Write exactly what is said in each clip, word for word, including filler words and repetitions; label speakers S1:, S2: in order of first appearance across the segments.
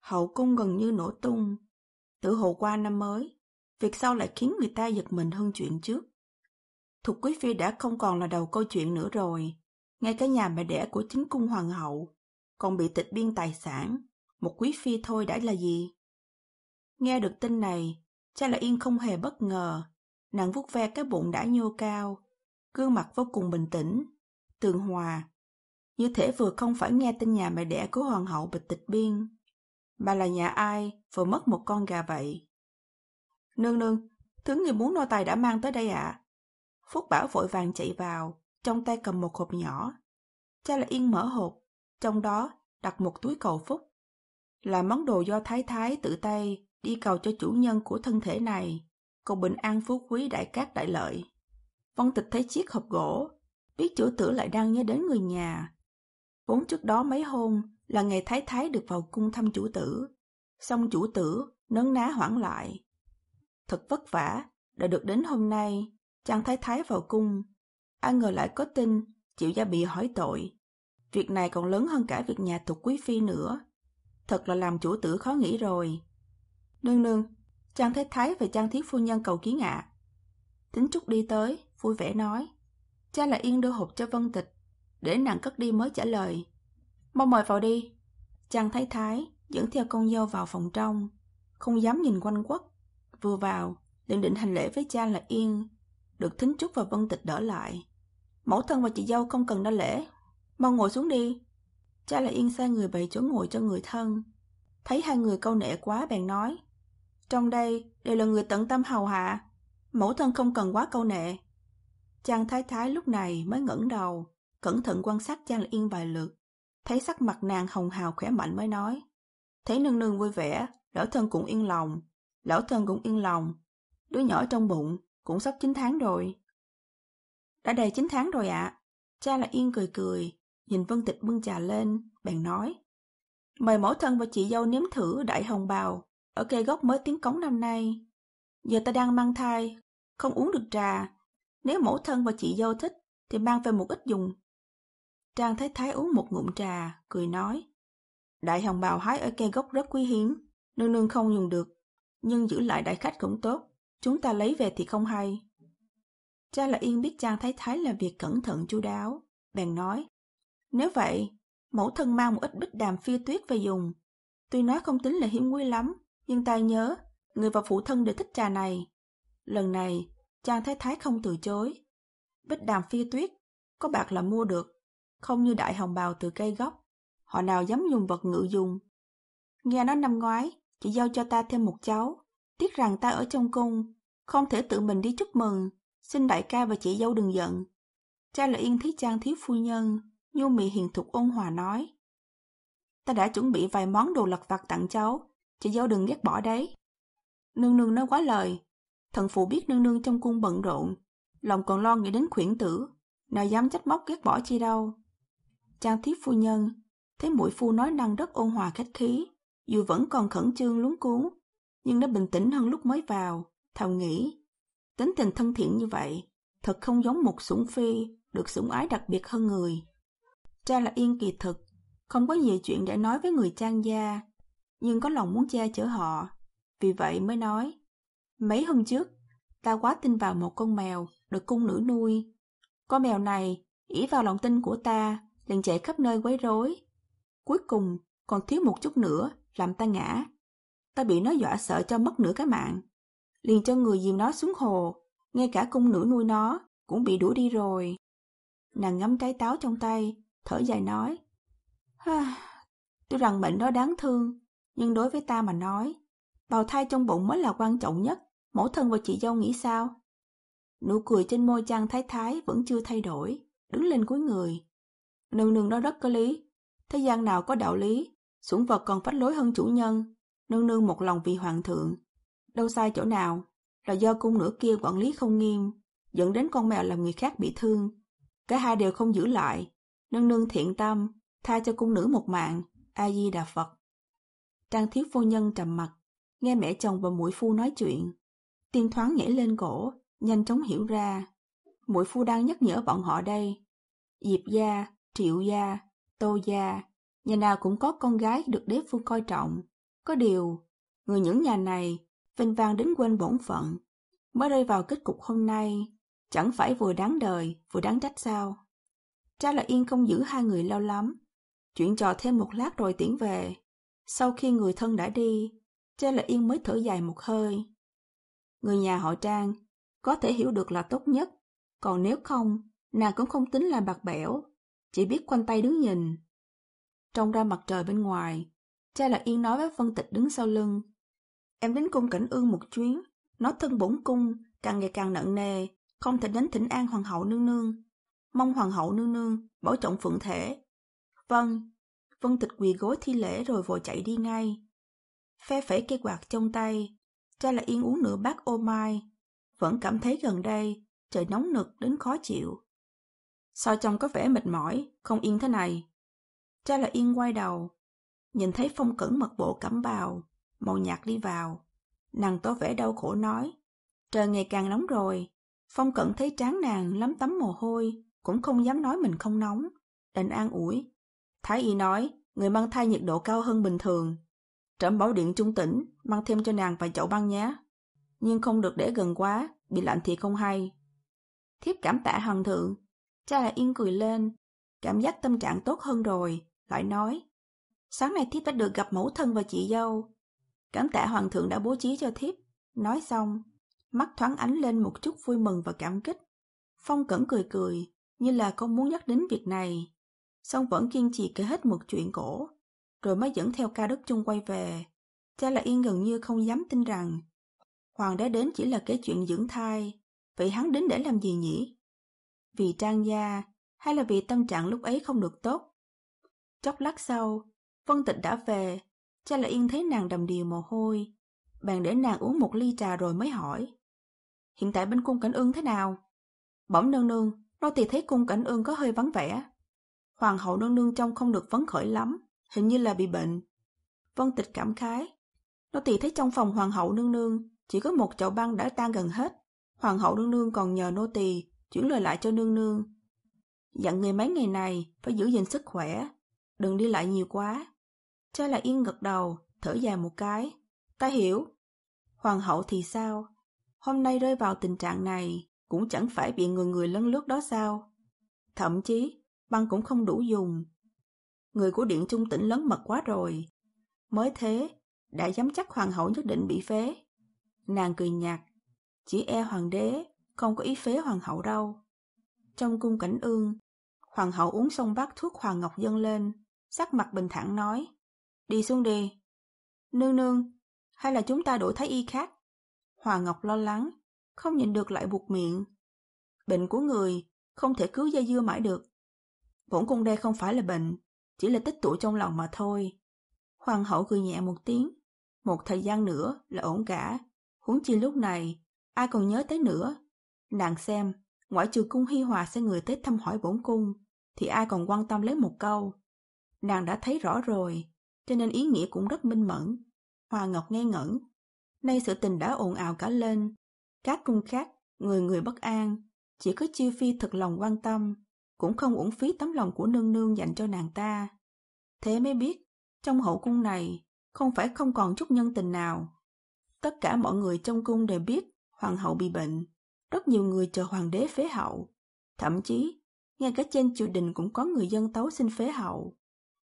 S1: Hậu cung gần như nổ tung. Tự hồ qua năm mới, việc sau lại khiến người ta giật mình hơn chuyện trước. Thục quý phi đã không còn là đầu câu chuyện nữa rồi. Ngay cả nhà mẹ đẻ của chính cung hoàng hậu còn bị tịch biên tài sản. Một quý phi thôi đã là gì? Nghe được tin này, cha là Yên không hề bất ngờ. Nàng vuốt ve cái bụng đã nhô cao, gương mặt vô cùng bình tĩnh, tường hòa, như thể vừa không phải nghe tin nhà mẹ đẻ của hoàng hậu bị tịch biên, mà là nhà ai vừa mất một con gà vậy. Nương nương, thứ người muốn nô tài đã mang tới đây ạ. À? Phúc Bảo vội vàng chạy vào, trong tay cầm một hộp nhỏ. Cha là Yên mở hộp, trong đó đặt một túi cầu phúc. Là món đồ do thái thái tự tay đi cầu cho chủ nhân của thân thể này, cầu bình an phú quý đại cát đại lợi. Vân Tịch thấy chiếc hộp gỗ, biết chủ tử lại đang nhớ đến người nhà. Vốn trước đó mấy hôm là ngày thái thái được vào cung thăm chủ tử, song chủ tử nấn ná hoãn lại. Thật vất vả, đã được đến hôm nay, chàng thái thái vào cung. Ai ngờ lại có tin, chịu gia bị hỏi tội. Việc này còn lớn hơn cả việc nhà Thục quý phi nữa. Thật là làm chủ tử khó nghĩ rồi. Nương nương, chàng thái thái và chàng thiếu phu nhân cầu kiến ạ. À. Tính Trúc đi tới, vui vẻ nói. Cha là Yên đưa hộp cho Vân Tịch, để nàng cất đi mới trả lời. Mau mời vào đi. Chàng thái thái dẫn theo con dâu vào phòng trong, không dám nhìn quanh quất. Vừa vào, liền định hành lễ với cha là Yên, được Thính Trúc và Vân Tịch đỡ lại. Mẫu thân và chị dâu không cần đa lễ, mau ngồi xuống đi. Cha là Yên sai người bày chỗ ngồi cho người thân. Thấy hai người câu nệ quá bèn nói, trong đây đều là người tận tâm hầu hạ, mẫu thân không cần quá câu nệ. Chàng thái thái lúc này mới ngẩng đầu, cẩn thận quan sát cha là Yên vài lượt, thấy sắc mặt nàng hồng hào khỏe mạnh mới nói, thấy nương nương vui vẻ, lão thân cũng yên lòng, lão thân cũng yên lòng, đứa nhỏ trong bụng cũng sắp chín tháng rồi. Đã đầy chín tháng rồi ạ. À. Cha là Yên cười cười, nhìn Vân Tịch bưng trà lên, bèn nói, mời mẫu thân và chị dâu nếm thử đại hồng bào ở cây gốc mới tiến cống năm nay. Giờ ta đang mang thai, không uống được trà, nếu mẫu thân và chị dâu thích thì mang về một ít dùng. Trang Thái Thái uống một ngụm trà, cười nói, đại hồng bào hái ở cây gốc rất quý hiếm, nương nương không dùng được, nhưng giữ lại đại khách cũng tốt, chúng ta lấy về thì không hay. Cha là Yên biết Trang Thái Thái làm việc cẩn thận chu đáo, bèn nói, nếu vậy, mẫu thân mang một ít bích đàm phi tuyết về dùng. Tuy nói không tính là hiếm quý lắm, nhưng ta nhớ, người và phụ thân đều thích trà này. Lần này, Trang Thái Thái không từ chối. Bích đàm phi tuyết, có bạc là mua được, không như đại hồng bào từ cây gốc, họ nào dám dùng vật ngự dùng. Nghe nói năm ngoái, chị dâu cho ta thêm một cháu, tiếc rằng ta ở trong cung, không thể tự mình đi chúc mừng, xin đại ca và chị dâu đừng giận. Cha là Yên thấy Trang thiếu phu nhân, nhu mì hiền thục ôn hòa nói, ta đã chuẩn bị vài món đồ lặt vặt tặng cháu, chị dâu đừng ghét bỏ đấy. Nương nương nói quá lời, thần phụ biết nương nương trong cung bận rộn, lòng còn lo nghĩ đến khuyển tử, nào dám trách móc ghét bỏ chi đâu. Trang thiếp phu nhân thấy muội phu nói năng rất ôn hòa khách khí, dù vẫn còn khẩn trương luống cuống, nhưng đã bình tĩnh hơn lúc mới vào, thầm nghĩ, tính tình thân thiện như vậy, thật không giống một sủng phi được sủng ái đặc biệt hơn người. Cha là Yên kỳ thực, không có nhiều chuyện để nói với người Trang gia, nhưng có lòng muốn che chở họ, vì vậy mới nói, mấy hôm trước, ta quá tin vào một con mèo được cung nữ nuôi. Con mèo này, ỷ vào lòng tin của ta, liền chạy khắp nơi quấy rối. Cuối cùng, còn thiếu một chút nữa, làm ta ngã. Ta bị nó dọa sợ cho mất nửa cái mạng. Liền cho người dìm nó xuống hồ, ngay cả cung nữ nuôi nó, cũng bị đuổi đi rồi. Nàng ngắm trái táo trong tay, thở dài nói, tuy rằng mệnh đó đáng thương, nhưng đối với ta mà nói, bào thai trong bụng mới là quan trọng nhất, mẫu thân và chị dâu nghĩ sao? Nụ cười trên môi Trang Thái Thái vẫn chưa thay đổi, đứng lên cúi người. Nương nương nói rất có lý, thế gian nào có đạo lý, sủng vật còn phách lối hơn chủ nhân, nương nương một lòng vì hoàng thượng. Đâu sai chỗ nào, là do cung nữ kia quản lý không nghiêm, dẫn đến con mèo làm người khác bị thương. Cả hai đều không giữ lại, nương nương thiện tâm, tha cho cung nữ một mạng, A-di-đà Phật. Trang thiếu phu nhân trầm mặt, nghe mẹ chồng và muội phu nói chuyện, tim thoáng nhảy lên cổ, nhanh chóng hiểu ra. Muội phu đang nhắc nhở bọn họ đây. Diệp gia, Triệu gia, Tô gia, nhà nào cũng có con gái được đế vương coi trọng, Có điều, người những nhà này vênh vang đến quên bổn phận, mới rơi vào kết cục hôm nay, chẳng phải vừa đáng đời, vừa đáng trách sao? Cha là Yên không giữ hai người lâu lắm, chuyện trò thêm một lát rồi tiễn về. Sau khi người thân đã đi, cha là Yên mới thở dài một hơi. Người nhà họ Trang có thể hiểu được là tốt nhất, còn nếu không, nàng cũng không tính là bạc bẽo, chỉ biết khoanh tay đứng nhìn. Trông ra mặt trời bên ngoài, cha là Yên nói với Vân Tịch đứng sau lưng. Em đến cung Cảnh Ương một chuyến, nói thân bổn cung càng ngày càng nặng nề, không thể đến thỉnh an hoàng hậu nương nương. Mong hoàng hậu nương nương bảo trọng phượng thể. Vâng. Vân Tịch quỳ gối thi lễ rồi vội chạy đi ngay. Phe phẩy cây quạt trong tay, cha là Yên uống nửa bát ô mai, vẫn cảm thấy gần đây trời nóng nực đến khó chịu. Sao trông có vẻ mệt mỏi, không yên thế này? Cha là Yên quay đầu, nhìn thấy Phong Cẩn mặc bộ cẩm bào màu nhạt đi vào, nàng tỏ vẻ đau khổ nói: trời ngày càng nóng rồi. Phong Cẩn thấy trán nàng lấm tấm mồ hôi, cũng không dám nói mình không nóng, đành an ủi. Thái y nói người mang thai nhiệt độ cao hơn bình thường, trẫm bảo điện Trung Tĩnh mang thêm cho nàng vài chậu băng nhé, nhưng không được để gần quá, bị lạnh thì không hay. Thiếp cảm tạ hoàng thượng. Cha là Yên cười lên, cảm giác tâm trạng tốt hơn rồi, lại nói: sáng nay thiếp đã được gặp mẫu thân và chị dâu, cảm tạ hoàng thượng đã bố trí cho thiếp. Nói xong, mắt thoáng ánh lên một chút vui mừng và cảm kích. Phong Cẩn cười cười, như là không muốn nhắc đến việc này, song vẫn kiên trì kể hết một chuyện cổ, rồi mới dẫn theo Ca Đức Chung quay về. Cha là Yên gần như không dám tin rằng hoàng đế đến chỉ là kể chuyện dưỡng thai, vậy hắn đến để làm gì nhỉ? Vì Trang gia, hay là vì tâm trạng lúc ấy không được tốt? Chốc lát sau, Vân Tịch đã về, cha là Yên thấy nàng đầm đìa mồ hôi, bèn để nàng uống một ly trà rồi mới hỏi: hiện tại bên cung Cảnh Ương thế nào? Bẩm nương nương, nô tỳ thấy cung Cảnh Ương có hơi vắng vẻ. Hoàng hậu nương nương trông không được phấn khởi lắm, hình như là bị bệnh. Vân Tịch cảm khái: nô tỳ thấy trong phòng hoàng hậu nương nương chỉ có một chậu băng đã tan gần hết. Hoàng hậu nương nương còn nhờ nô tỳ chuyển lời lại cho nương nương, dặn người mấy ngày này phải giữ gìn sức khỏe, đừng đi lại nhiều quá. Cha là Yên gật đầu, thở dài một cái: ta hiểu. Hoàng hậu thì sao? Hôm nay rơi vào tình trạng này cũng chẳng phải bị người người lấn lướt đó sao? Thậm chí băng cũng không đủ dùng. Người của điện Trung Tĩnh lớn mật quá rồi. Mới thế đã dám chắc hoàng hậu nhất định bị phế. Nàng cười nhạt: chỉ e hoàng đế không có ý phế hoàng hậu đâu. Trong cung Cảnh Ương, hoàng hậu uống xong bát thuốc Hoàng Ngọc dâng lên, sắc mặt bình thản nói: đi xuống đi. Nương nương, hay là chúng ta đổi thái y khác? Hoàng Ngọc lo lắng, không nhịn được lại buột miệng: bệnh của người không thể cứ dây dưa mãi được. Bổn cung đây không phải là bệnh, chỉ là tích tụ trong lòng mà thôi. Hoàng hậu cười nhẹ một tiếng: một thời gian nữa là ổn cả, huống chi lúc này ai còn nhớ tới nữa. Nàng xem, ngoại trừ cung Hi Hòa sẽ người tới thăm hỏi bổn cung, thì ai còn quan tâm lấy một câu. Nàng đã thấy rõ rồi, cho nên ý nghĩa cũng rất minh mẫn. Hoàng Ngọc ngây ngẩn. Nay sự tình đã ồn ào cả lên, các cung khác người người bất an, chỉ có Chiêu Phi thật lòng quan tâm, cũng không uổng phí tấm lòng của nương nương dành cho nàng ta. Thế mới biết, trong hậu cung này không phải không còn chút nhân tình nào. Tất cả mọi người trong cung đều biết hoàng hậu bị bệnh, rất nhiều người chờ hoàng đế phế hậu. Thậm chí, ngay cả trên triều đình cũng có người dân tấu xin phế hậu.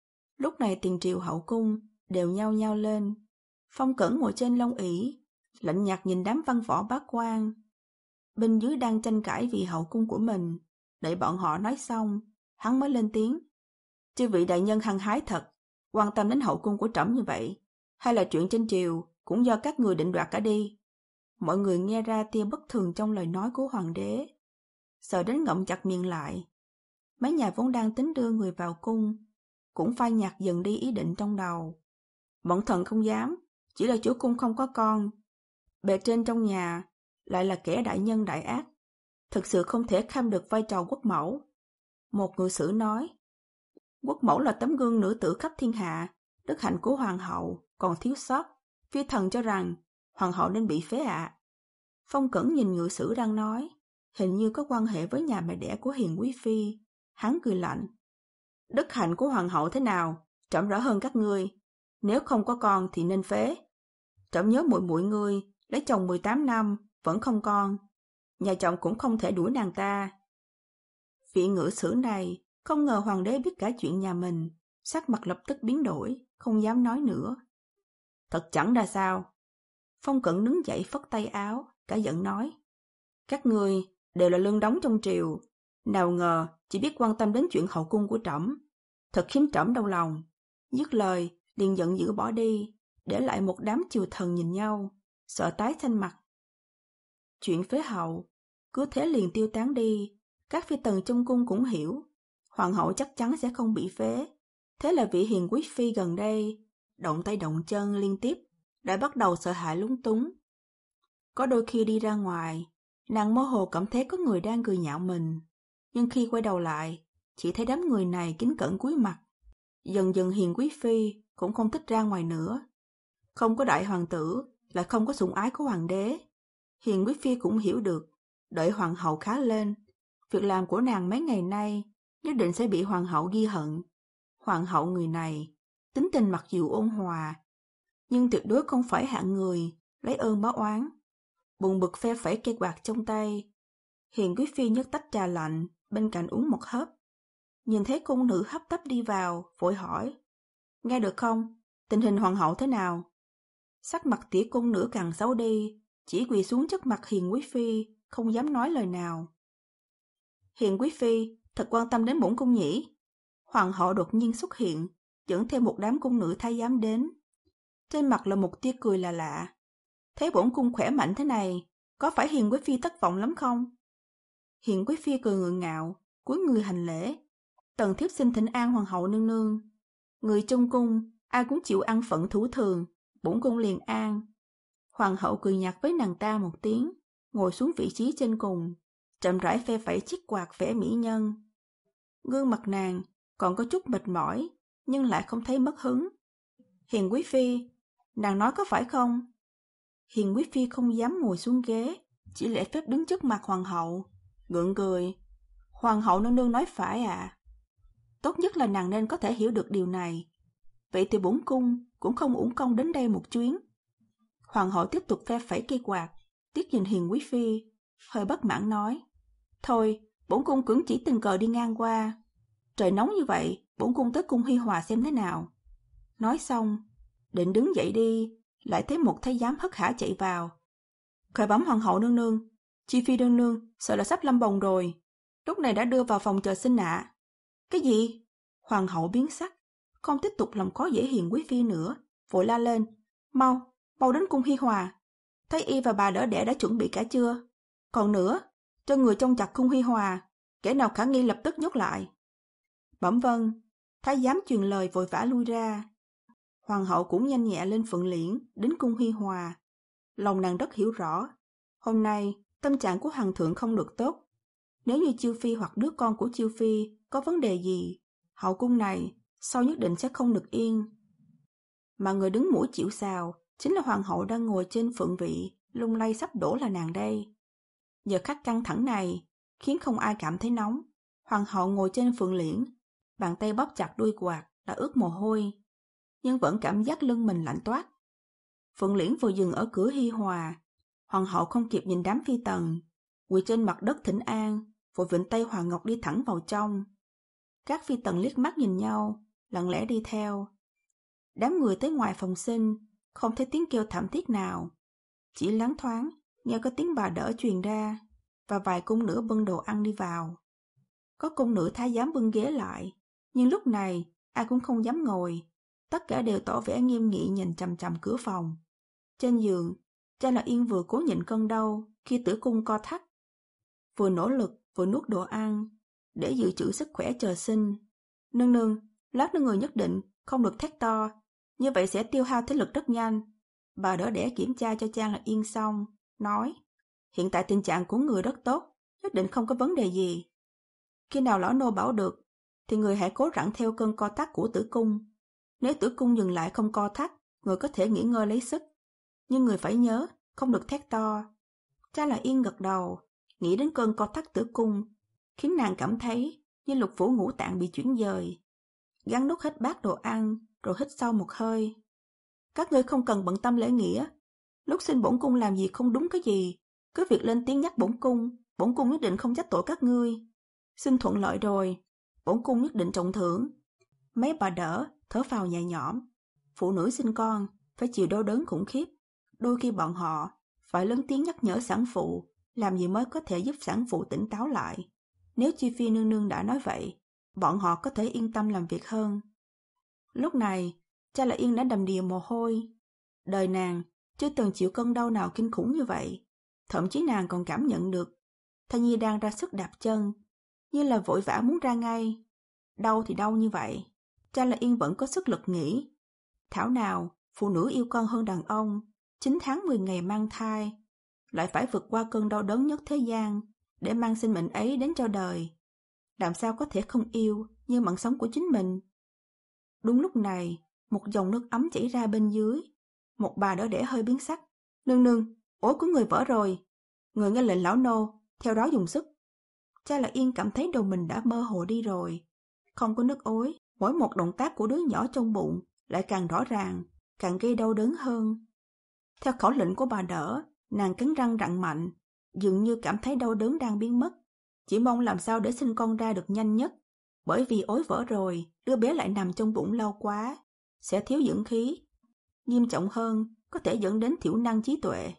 S1: Lúc này tiền triều hậu cung đều nhao nhao lên. Phong Cẩn ngồi trên long ỷ, lạnh nhạt nhìn đám văn võ bá quan. Bên dưới đang tranh cãi vì hậu cung của mình, đợi bọn họ nói xong, hắn mới lên tiếng: chư vị đại nhân hăng hái thật, quan tâm đến hậu cung của trẫm như vậy, hay là chuyện trên triều cũng do các người định đoạt cả đi. Mọi người nghe ra tia bất thường trong lời nói của hoàng đế, sợ đến ngậm chặt miệng lại. Mấy nhà vốn đang tính đưa người vào cung cũng phai nhạt dần đi ý định trong đầu. Bọn thần không dám, chỉ là chủ cung không có con, bề trên trong nhà lại là kẻ đại nhân đại ác, thực sự không thể kham được vai trò quốc mẫu. Một ngự sử nói: quốc mẫu là tấm gương nữ tử khắp thiên hạ, đức hạnh của hoàng hậu còn thiếu sót, phi thần cho rằng hoàng hậu nên bị phế ạ. Phong Cẩn nhìn ngự sử đang nói, hình như có quan hệ với nhà mẹ đẻ của Hiền quý phi. Hắn cười lạnh: đức hạnh của hoàng hậu thế nào, trẫm rõ hơn các ngươi. Nếu không có con thì nên phế. Trẫm nhớ muội muội ngươi, lấy chồng mười tám năm, vẫn không con. Nhà chồng cũng không thể đuổi nàng ta. Vị ngự sử này không ngờ hoàng đế biết cả chuyện nhà mình, sắc mặt lập tức biến đổi, không dám nói nữa. Thật chẳng ra sao. Phong Cẩn đứng dậy phất tay áo, cả giận nói. Các ngươi đều là lương đóng trong triều, nào ngờ chỉ biết quan tâm đến chuyện hậu cung của trẫm, thật khiến trẫm đau lòng. Dứt lời, liền giận dữ bỏ đi, để lại một đám triều thần nhìn nhau, sợ tái xanh mặt. Chuyện phế hậu, cứ thế liền tiêu tán đi, các phi tần trong cung cũng hiểu, hoàng hậu chắc chắn sẽ không bị phế. Thế là vị hiền quý phi gần đây, động tay động chân liên tiếp, đã bắt đầu sợ hãi lúng túng. Có đôi khi đi ra ngoài, nàng mơ hồ cảm thấy có người đang cười nhạo mình, nhưng khi quay đầu lại, chỉ thấy đám người này kính cẩn cúi mặt. Dần dần hiền quý phi cũng không thích ra ngoài nữa. Không có đại hoàng tử, lại không có sủng ái của hoàng đế. Hiền quý phi cũng hiểu được, đợi hoàng hậu khá lên, việc làm của nàng mấy ngày nay nhất định sẽ bị hoàng hậu ghi hận. Hoàng hậu người này, tính tình mặc dù ôn hòa, nhưng tuyệt đối không phải hạng người lấy ơn báo oán. Buồn bực phe phẩy cây quạt trong tay, hiền quý phi nhấc tách trà lạnh bên cạnh uống một hớp. Nhìn thấy cung nữ hấp tấp đi vào, vội hỏi. Nghe được không? Tình hình hoàng hậu thế nào? Sắc mặt tỉa cung nữ càng xấu đi, chỉ quỳ xuống trước mặt hiền quý phi, không dám nói lời nào. Hiền quý phi thật quan tâm đến bổn cung nhỉ? Hoàng hậu đột nhiên xuất hiện, dẫn theo một đám cung nữ thái giám đến. Trên mặt là một tia cười là lạ. Thấy bổn cung khỏe mạnh thế này, có phải hiền quý phi thất vọng lắm không? Hiền quý phi cười ngượng ngạo, cúi người hành lễ. Tần thiếp xin thỉnh an hoàng hậu nương nương. Người trong cung, ai cũng chịu ăn phận thủ thường, bổn cung liền an. Hoàng hậu cười nhạt với nàng ta một tiếng, ngồi xuống vị trí trên cùng, chậm rãi phe phẩy chiếc quạt vẽ mỹ nhân. Gương mặt nàng còn có chút mệt mỏi, nhưng lại không thấy mất hứng. Hiền quý phi, nàng nói có phải không? Hiền quý phi không dám ngồi xuống ghế, chỉ lễ phép đứng trước mặt hoàng hậu, gượng cười. Hoàng hậu nương nương nói phải à? Tốt nhất là nàng nên có thể hiểu được điều này. Vậy thì bổn cung cũng không uổng công đến đây một chuyến. Hoàng hậu tiếp tục phe phẩy cây quạt, tiếc nhìn hiền quý phi, hơi bất mãn nói. Thôi, bổn cung cũng chỉ tình cờ đi ngang qua. Trời nóng như vậy, bổn cung tới cung Hi Hòa xem thế nào. Nói xong, định đứng dậy đi, lại thấy một thái giám hất hả chạy vào. Khởi bẩm hoàng hậu nương nương, chi phi nương nương sợ là sắp lâm bồng rồi, lúc này đã đưa vào phòng chờ sinh ạ. Cái gì? Hoàng hậu biến sắc, không tiếp tục làm khó dễ hiền quý phi nữa, vội la lên. Mau, mau đến cung Hi Hòa. Thái y và bà đỡ đẻ đã chuẩn bị cả chưa? Còn nữa, cho người trông chặt cung Hi Hòa, kẻ nào khả nghi lập tức nhốt lại. Bẩm vâng, thái giám truyền lời vội vã lui ra. Hoàng hậu cũng nhanh nhẹ lên phượng liễn đến cung Hi Hòa. Lòng nàng rất hiểu rõ, hôm nay tâm trạng của hoàng thượng không được tốt. Nếu như Chiêu phi hoặc đứa con của Chiêu phi có vấn đề gì, hậu cung này sau nhất định sẽ không được yên. Mà người đứng mũi chịu sào chính là hoàng hậu đang ngồi trên phượng vị, lung lay sắp đổ là nàng đây. Giờ khắc căng thẳng này khiến không ai cảm thấy nóng. Hoàng hậu ngồi trên phượng liễn, bàn tay bóp chặt đuôi quạt đã ướt mồ hôi, nhưng vẫn cảm giác lưng mình lạnh toát. Phượng liễn vừa dừng ở cửa Hi Hòa, hoàng hậu không kịp nhìn đám phi tần, quỳ trên mặt đất thỉnh an, vội vịnh tay Hoàng Ngọc đi thẳng vào trong. Các phi tần liếc mắt nhìn nhau, lặng lẽ đi theo. Đám người tới ngoài phòng sinh, không thấy tiếng kêu thảm thiết nào, chỉ loáng thoáng nghe có tiếng bà đỡ truyền ra, và vài cung nữ bưng đồ ăn đi vào. Có cung nữ thái giám bưng ghế lại, nhưng lúc này ai cũng không dám ngồi, tất cả đều tỏ vẻ nghiêm nghị nhìn chằm chằm cửa phòng. Trên giường, cha là Yên vừa cố nhịn cơn đau khi tử cung co thắt, vừa nỗ lực vừa nuốt đồ ăn để dự trữ sức khỏe chờ sinh. Nương nương, lát nữa người nhất định không được thét to, như vậy sẽ tiêu hao thể lực rất nhanh. Bà đỡ đẻ kiểm tra cho cha là Yên xong, nói, hiện tại tình trạng của người rất tốt, nhất định không có vấn đề gì. Khi nào lão nô bảo được, thì người hãy cố rặn theo cơn co thắt của tử cung. Nếu tử cung dừng lại không co thắt, người có thể nghỉ ngơi lấy sức. Nhưng người phải nhớ, không được thét to. Cha là Yên gật đầu, nghĩ đến cơn co thắt tử cung, khiến nàng cảm thấy như lục phủ ngũ tạng bị chuyển dời. Gắng nuốt hết bát đồ ăn, rồi hít sâu một hơi, Các ngươi không cần bận tâm lễ nghĩa. Lúc xin bổn cung làm gì không đúng cái gì, cứ việc lên tiếng nhắc bổn cung, bổn cung nhất định không trách tội các ngươi. Xin thuận lợi rồi, bổn cung nhất định trọng thưởng. Mấy bà đỡ thở phào nhẹ nhõm. Phụ nữ sinh con phải chịu đau đớn khủng khiếp. Đôi khi bọn họ phải lớn tiếng nhắc nhở sản phụ làm gì mới có thể giúp sản phụ tỉnh táo lại. Nếu Chi Phi nương nương đã nói vậy, bọn họ có thể yên tâm làm việc hơn. Lúc này, Cha Là Yên đã đầm đìa mồ hôi. Đời nàng chưa từng chịu cơn đau nào kinh khủng như vậy. Thậm chí nàng còn cảm nhận được thai nhi đang ra sức đạp chân, như là vội vã muốn ra ngay. Đau thì đau như vậy, Cha Là Yên vẫn có sức lực nghĩ. Thảo nào phụ nữ yêu con hơn đàn ông, chín tháng mười ngày mang thai, lại phải vượt qua cơn đau đớn nhất thế gian để mang sinh mệnh ấy đến cho đời. Làm sao có thể không yêu như mạng sống của chính mình? Đúng lúc này, một dòng nước ấm chảy ra bên dưới. Một bà đỡ đẻ hơi biến sắc. Nương nương, ối của người vỡ rồi. Người nghe lệnh lão nô, theo đó dùng sức. Cha Là Yên cảm thấy đầu mình đã mơ hồ đi rồi. Không có nước ối, mỗi một động tác của đứa nhỏ trong bụng lại càng rõ ràng, càng gây đau đớn hơn. Theo khẩu lệnh của bà đỡ, nàng cắn răng rặn mạnh, dường như cảm thấy đau đớn đang biến mất. Chỉ mong làm sao để sinh con ra được nhanh nhất, bởi vì ối vỡ rồi, đứa bé lại nằm trong bụng lâu quá, sẽ thiếu dưỡng khí. Nghiêm trọng hơn, có thể dẫn đến thiểu năng trí tuệ.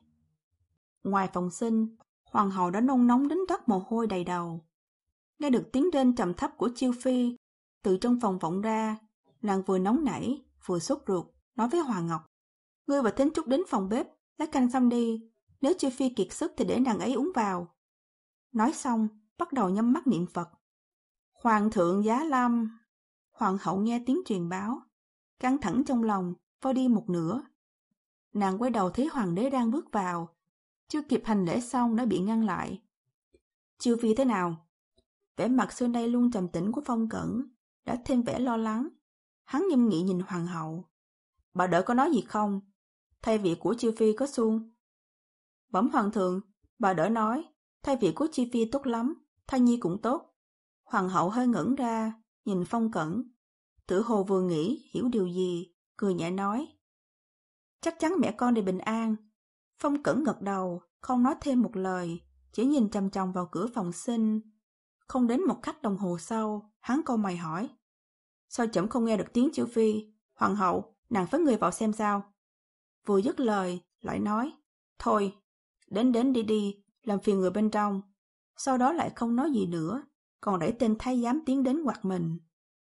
S1: Ngoài phòng sinh, hoàng hậu đã nôn nóng đến toát mồ hôi đầy đầu. Nghe được tiếng rên trầm thấp của Chiêu Phi từ trong phòng vọng ra, nàng vừa nóng nảy, vừa sốt ruột, nói với Hoàng Ngọc: Ngươi và Thính Trúc đến phòng bếp, lấy canh xong đi, nếu Chiêu Phi kiệt sức thì để nàng ấy uống vào. Nói xong, bắt đầu nhắm mắt niệm Phật. Hoàng thượng giá lâm. Hoàng hậu nghe tiếng truyền báo, căng thẳng trong lòng, vơi đi một nửa. Nàng quay đầu thấy hoàng đế đang bước vào, chưa kịp hành lễ xong đã bị ngăn lại. Chiêu Phi thế nào? Vẻ mặt xưa nay luôn trầm tĩnh của Phong Cẩn đã thêm vẻ lo lắng. Hắn nghiêm nghị nhìn hoàng hậu. Bà đỡ có nói gì không? Thay vị của Chiêu Phi có suông? Bẩm hoàng thượng, bà đỡ nói thay vị của Chi Phi tốt lắm, thai nhi cũng tốt. Hoàng hậu hơi ngẩn ra, nhìn Phong Cẩn, tự hồ vừa nghĩ hiểu điều gì, cười nhẹ nói: Chắc chắn mẹ con đều bình an. Phong Cẩn gật đầu, không nói thêm một lời, chỉ nhìn chằm chằm vào cửa phòng sinh. Không đến một khắc đồng hồ sau, hắn cau mày hỏi: Sao chậm không nghe được tiếng Chiêu Phi? Hoàng hậu, nàng phái người vào xem sao. Vừa dứt lời, lại nói: Thôi, đến đến đi đi, làm phiền người bên trong. Sau đó lại không nói gì nữa, còn đẩy tên thái giám tiến đến quạt mình.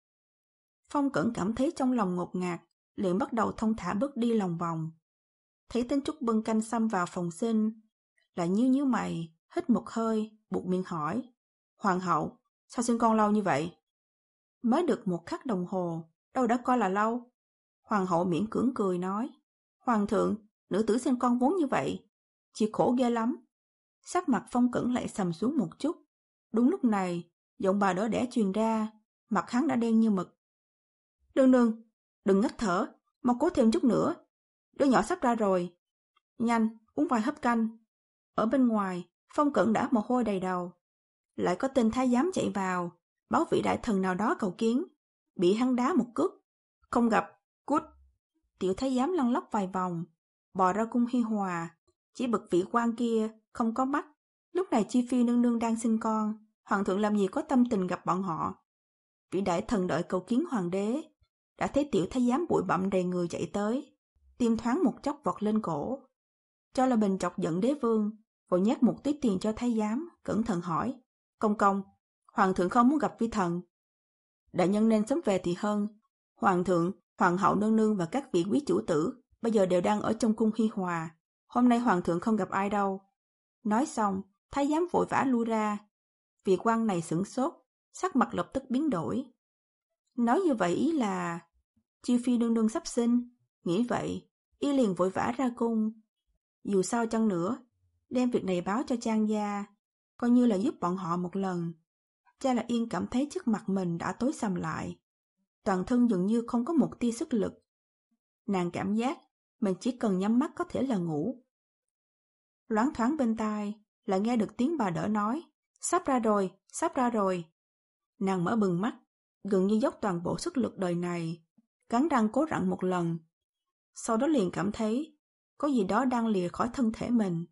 S1: Phong Cẩn cảm thấy trong lòng ngột ngạt, liền bắt đầu thong thả bước đi lòng vòng. Thấy Thính Trúc bưng canh xăm vào phòng sinh, lại nhíu nhíu mày, hít một hơi, buột miệng hỏi: Hoàng hậu, sao sinh con lâu như vậy? Mới được một khắc đồng hồ, đâu đã coi là lâu. Hoàng hậu miễn cưỡng cười nói: Hoàng thượng, nữ tử sinh con vốn như vậy, chịu khổ ghê lắm. Sắc mặt Phong Cẩn lại sầm xuống một chút. Đúng lúc này, giọng bà đỡ đẻ truyền ra, mặt hắn đã đen như mực. Nương nương, đừng ngắt thở, mau cố thêm chút nữa. Đứa nhỏ sắp ra rồi. Nhanh, uống vài hớp canh. Ở bên ngoài, Phong Cẩn đã mồ hôi đầy đầu. Lại có tên thái giám chạy vào, báo vị đại thần nào đó cầu kiến. Bị hắn đá một cước. Không gặp, cút. Tiểu thái giám lăn lóc vài vòng, bò ra cung Hi Hòa. Chỉ bực vị quan kia không có mắt. Lúc này Chi Phi nương nương đang sinh con, hoàng thượng làm gì có tâm tình gặp bọn họ. Vị đại thần đợi cầu kiến hoàng đế, đã thấy tiểu thái giám bụi bặm đầy người chạy tới, tim thoáng một chốc vọt lên cổ. Cho là mình chọc giận đế vương, vội nhét một túi tiền cho thái giám, cẩn thận hỏi: Công công, hoàng thượng không muốn gặp vi thần. Đại nhân nên sớm về thì hơn. Hoàng thượng, hoàng hậu nương nương và các vị quý chủ tử bây giờ đều đang ở trong cung Hi Hòa. Hôm nay hoàng thượng không gặp ai đâu. Nói xong, thái giám vội vã lui ra. Vị quan này sửng sốt, sắc mặt lập tức biến đổi. Nói như vậy ý là Chiêu Phi nương nương sắp sinh. Nghĩ vậy, y liền vội vã ra cung. Dù sao chăng nữa, đem việc này báo cho Trang gia, coi như là giúp bọn họ một lần. Cha Là Yên cảm thấy trước mặt mình đã tối sầm lại, toàn thân dường như không có một tia sức lực. Nàng cảm giác mình chỉ cần nhắm mắt có thể là ngủ. Loáng thoáng bên tai lại nghe được tiếng bà đỡ nói: Sắp ra rồi, sắp ra rồi. Nàng mở bừng mắt, gần như dốc toàn bộ sức lực đời này, cắn răng cố rặn một lần. sau đó liền cảm thấy có gì đó đang lìa khỏi thân thể mình.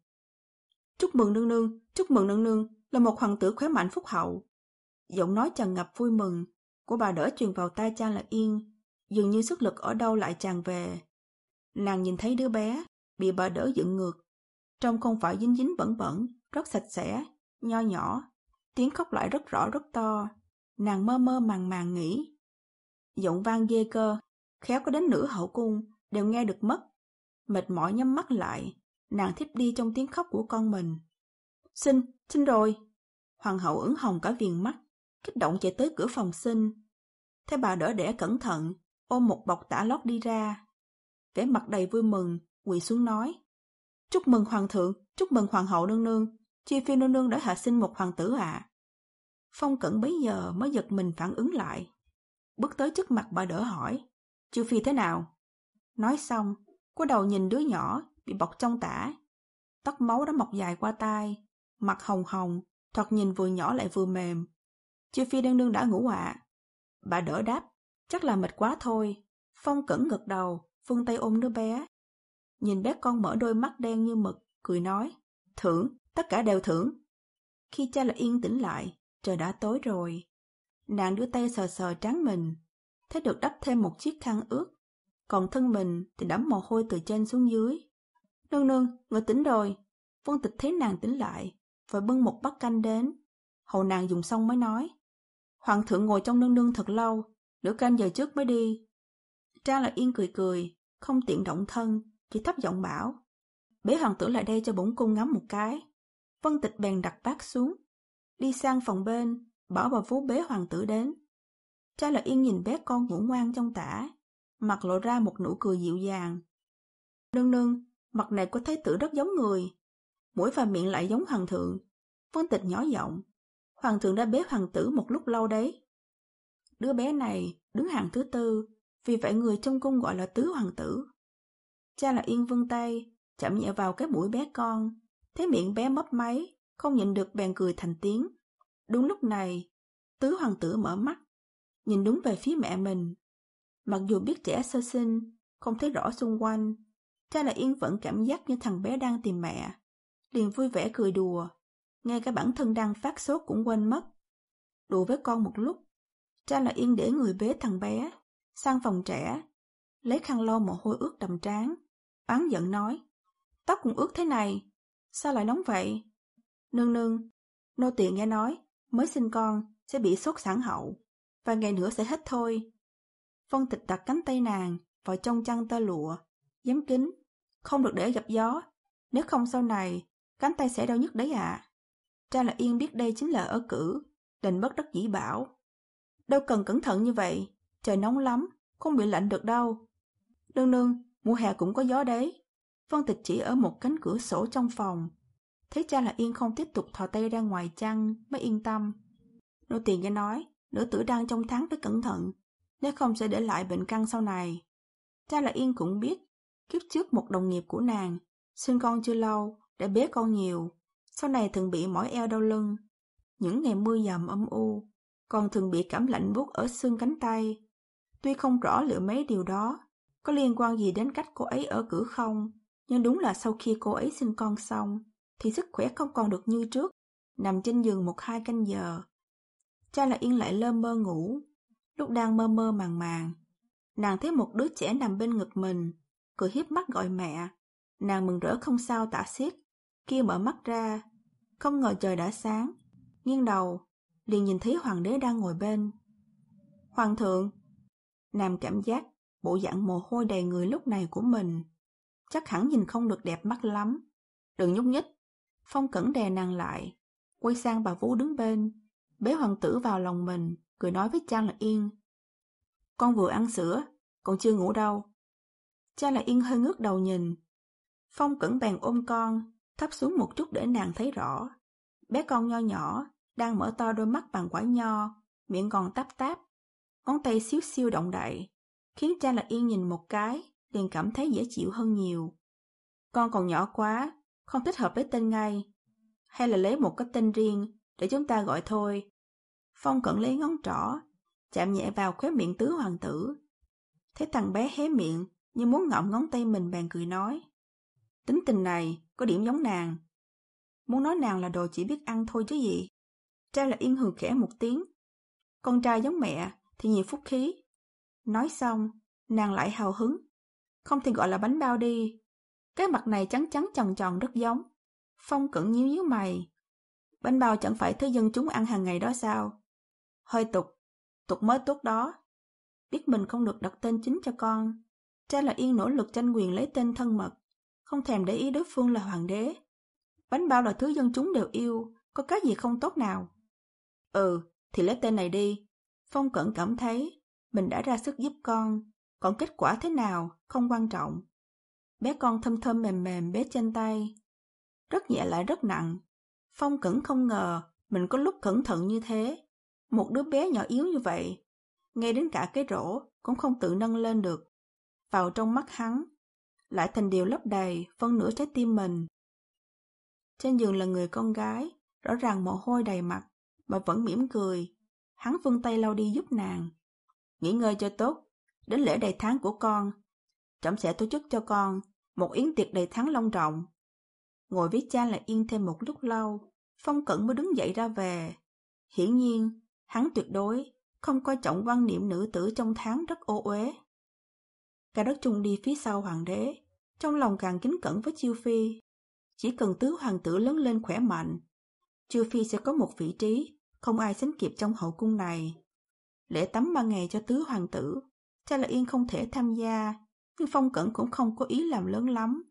S1: Chúc mừng nương nương, chúc mừng nương nương, là một hoàng tử khỏe mạnh phúc hậu. Giọng nói tràn ngập vui mừng của bà đỡ truyền vào tai Cha Là Yên, dường như sức lực ở đâu lại tràn về. Nàng nhìn thấy đứa bé bị bà đỡ dựng ngược, trông không phải dính dính bẩn bẩn, rất sạch sẽ, nho nhỏ, tiếng khóc lại rất rõ rất to. Nàng mơ mơ màng màng nghĩ, giọng vang ghê cơ, khéo có đến nửa hậu cung đều nghe được mất. Mệt mỏi nhắm mắt lại, nàng thiếp đi trong tiếng khóc của con mình. Sinh, sinh rồi. Hoàng hậu ửng hồng cả viền mắt, kích động chạy tới cửa phòng sinh. Thấy bà đỡ đẻ cẩn thận, ôm một bọc tả lót đi ra. Vẻ mặt đầy vui mừng, quỳ xuống nói, chúc mừng hoàng thượng, chúc mừng hoàng hậu nương nương, Chi Phi nương nương đã hạ sinh một hoàng tử ạ. À. Phong Cẩn bấy giờ mới giật mình phản ứng lại, bước tới trước mặt bà đỡ hỏi, Chi Phi thế nào? Nói xong, cúi đầu nhìn đứa nhỏ bị bọc trong tả, tóc máu đã mọc dài qua tai, mặt hồng hồng, thoạt nhìn vừa nhỏ lại vừa mềm. Chi Phi nương nương đã ngủ ạ. À. Bà đỡ đáp, chắc là mệt quá thôi. Phong Cẩn gật đầu, vươn tay ôm đứa bé. Nhìn bé con mở đôi mắt đen như mực, cười nói, thưởng, tất cả đều thưởng. Khi Cha Là Yên tỉnh lại, trời đã tối rồi. Nàng đưa tay sờ sờ trán mình, thấy được đắp thêm một chiếc khăn ướt, còn thân mình thì đẫm mồ hôi từ trên xuống dưới. Nương nương, người tỉnh rồi. Vân Tịch thấy nàng tỉnh lại, và bưng một bát canh đến. Hầu nàng dùng xong mới nói, hoàng thượng ngồi trong nương nương thật lâu, nửa canh giờ trước mới đi. Cha Là Yên cười cười, không tiện động thân, chỉ thấp giọng bảo, bế hoàng tử lại đây cho bổn cung ngắm một cái. Vân Tịch bèn đặt bát xuống, đi sang phòng bên, bảo bà vú bế hoàng tử đến. Cha Là Yên nhìn bé con ngủ ngoan trong tả, mặt lộ ra một nụ cười dịu dàng. Nương nương, mặt này của thái tử rất giống người, mũi và miệng lại giống hoàng thượng. Vân Tịch nhỏ giọng, hoàng thượng đã bế hoàng tử một lúc lâu đấy. Đứa bé này đứng hàng thứ tư, vì vậy người trong cung gọi là tứ hoàng tử. Cha Là Yên vươn tay, chạm nhẹ vào cái mũi bé con, thấy miệng bé mấp máy, không nhịn được bèn cười thành tiếng. Đúng lúc này, tứ hoàng tử mở mắt, nhìn đúng về phía mẹ mình. Mặc dù biết trẻ sơ sinh, không thấy rõ xung quanh, Cha Là Yên vẫn cảm giác như thằng bé đang tìm mẹ, liền vui vẻ cười đùa, ngay cả bản thân đang phát sốt cũng quên mất. Đùa với con một lúc, Cha Là Yên để người bế thằng bé sang phòng trẻ, lấy khăn lau mồ hôi ướt đầm trán, oán giận nói, tóc cũng ướt thế này, sao lại nóng vậy? Nương nương, nô tỳ nghe nói mới sinh con sẽ bị sốt sản hậu, vài ngày nữa sẽ hết thôi. Vân Tịch đặt cánh tay nàng vào trong chăn tơ lụa, giếm kín, không được để gặp gió, nếu không sau này cánh tay sẽ đau nhức đấy ạ. À. Cha Là Yên biết đây chính là ở cử, đành bất đắc dĩ bảo, đâu cần cẩn thận như vậy, trời nóng lắm, không bị lạnh được đâu. Nương nương, mùa hè cũng có gió đấy. Vân Tịch chỉ ở một cánh cửa sổ trong phòng, thấy Cha Là Yên không tiếp tục thò tay ra ngoài chăn mới yên tâm. Nô tỳ nghe nói, nữ tử đang trong tháng phải cẩn thận, nếu không sẽ để lại bệnh căn sau này. Cha Là Yên cũng biết, kiếp trước một đồng nghiệp của nàng, sinh con chưa lâu, đã bế con nhiều, sau này thường bị mỏi eo đau lưng. Những ngày mưa dầm âm u, còn thường bị cảm lạnh buốt ở xương cánh tay. Tuy không rõ liệu mấy điều đó có liên quan gì đến cách cô ấy ở cử không, nhưng đúng là sau khi cô ấy sinh con xong, thì sức khỏe không còn được như trước, nằm trên giường một hai canh giờ. Cha Là Yên lại lơ mơ ngủ, lúc đang mơ mơ màng màng, nàng thấy một đứa trẻ nằm bên ngực mình, cười hiếp mắt gọi mẹ. Nàng mừng rỡ không sao tả xiết, kia mở mắt ra, không ngờ trời đã sáng, nghiêng đầu, liền nhìn thấy hoàng đế đang ngồi bên. Hoàng thượng, nàng cảm giác bộ dạng mồ hôi đầy người lúc này của mình, chắc hẳn nhìn không được đẹp mắt lắm. Đừng nhúc nhích. Phong Cẩn đè nàng lại, quay sang bà vú đứng bên, bế hoàng tử vào lòng mình, cười nói với Cha Là Yên, con vừa ăn sữa, còn chưa ngủ đâu. Cha Là Yên hơi ngước đầu nhìn. Phong Cẩn bèn ôm con, thấp xuống một chút để nàng thấy rõ. Bé con nho nhỏ, đang mở to đôi mắt bằng quả nho, miệng còn táp táp, ngón tay xíu xiu động đậy, khiến Cha Là Yên nhìn một cái, liền cảm thấy dễ chịu hơn nhiều. Con còn nhỏ quá, không thích hợp lấy tên ngay, hay là lấy một cái tên riêng để chúng ta gọi thôi. Phong Cẩn lấy ngón trỏ, chạm nhẹ vào khóe miệng tứ hoàng tử. Thấy thằng bé hé miệng, như muốn ngậm ngón tay mình, bèn cười nói. Tính tình này có điểm giống nàng. Muốn nói nàng là đồ chỉ biết ăn thôi chứ gì. Trang Lạc Yên hừ khẽ một tiếng. Con trai giống mẹ thì nhiều phúc khí. Nói xong, nàng lại hào hứng. Không thì gọi là bánh bao đi. Cái mặt này trắng trắng tròn tròn rất giống. Phong Cẩn nhíu nhíu mày. Bánh bao chẳng phải thứ dân chúng ăn hàng ngày đó sao? Hơi tục, tục mới tốt đó. Biết mình không được đặt tên chính cho con. Trang Lạc Yên nỗ lực tranh quyền lấy tên thân mật, không thèm để ý đối phương là hoàng đế. Bánh bao là thứ dân chúng đều yêu, có cái gì không tốt nào. Ừ, thì lấy tên này đi. Phong Cẩn cảm thấy mình đã ra sức giúp con, còn kết quả thế nào không quan trọng. Bé con thơm thơm mềm mềm bế trên tay, rất nhẹ lại rất nặng. Phong Cẩn không ngờ mình có lúc cẩn thận như thế. Một đứa bé nhỏ yếu như vậy, ngay đến cả cái rổ cũng không tự nâng lên được. Vào trong mắt hắn, lại thành điều lấp đầy phân nửa trái tim mình. Trên giường là người con gái, rõ ràng mồ hôi đầy mặt, mà vẫn mỉm cười. Hắn vươn tay lau đi giúp nàng. Nghỉ ngơi cho tốt, đến lễ đầy tháng của con, trẫm sẽ tổ chức cho con một yến tiệc đầy tháng long trọng. Ngồi với cha lại yên thêm một lúc lâu, Phong Cẩn mới đứng dậy ra về. Hiển nhiên, hắn tuyệt đối không coi trọng quan niệm nữ tử trong tháng rất ô uế. Cả đất Trung đi phía sau hoàng đế, trong lòng càng kính cẩn với Chiêu Phi. Chỉ cần tứ hoàng tử lớn lên khỏe mạnh, Chiêu Phi sẽ có một vị trí không ai sánh kịp trong hậu cung này. Lễ tắm ba ngày cho tứ hoàng tử, cha là yên không thể tham gia, nhưng Phong Cẩn cũng không có ý làm lớn lắm.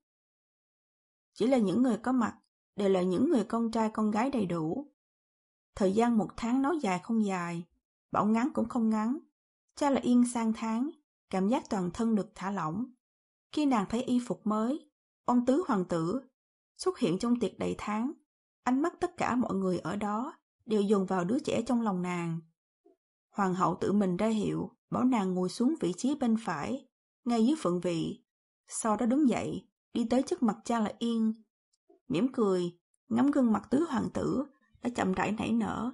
S1: Chỉ là những người có mặt đều là những người con trai con gái đầy đủ. Thời gian một tháng nói dài không dài, bảo ngắn cũng không ngắn. Cha là yên sang tháng, cảm giác toàn thân được thả lỏng. Khi nàng thấy y phục mới, ông tứ hoàng tử xuất hiện trong tiệc đầy tháng, ánh mắt tất cả mọi người ở đó đều dồn vào đứa trẻ trong lòng nàng. Hoàng hậu tự mình ra hiệu, bảo nàng ngồi xuống vị trí bên phải, ngay dưới phận vị. Sau đó đứng dậy, đi tới trước mặt cha là yên, mỉm cười, ngắm gương mặt tứ hoàng tử đã chậm rãi nảy nở.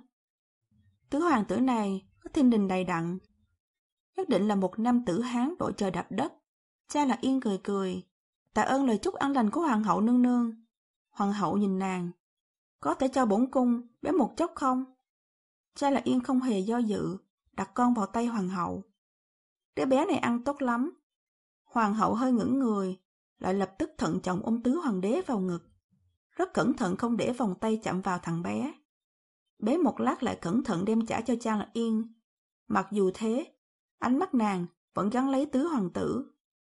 S1: Tứ hoàng tử này có thiên đình đầy đặn, nhất định là một nam tử Hán đội trời đạp đất. Cha là yên cười cười, tạ ơn lời chúc an lành của hoàng hậu nương nương. Hoàng hậu nhìn nàng, có thể cho bổn cung bé một chốc không? Cha là yên không hề do dự, đặt con vào tay hoàng hậu. Đứa bé này ăn tốt lắm. Hoàng hậu hơi ngẩng người, lại lập tức thận trọng ôm tứ hoàng đế vào ngực, rất cẩn thận không để vòng tay chạm vào thằng bé. Bé một lát lại cẩn thận đem trả cho cha là yên. Mặc dù thế, ánh mắt nàng vẫn gắn lấy tứ hoàng tử.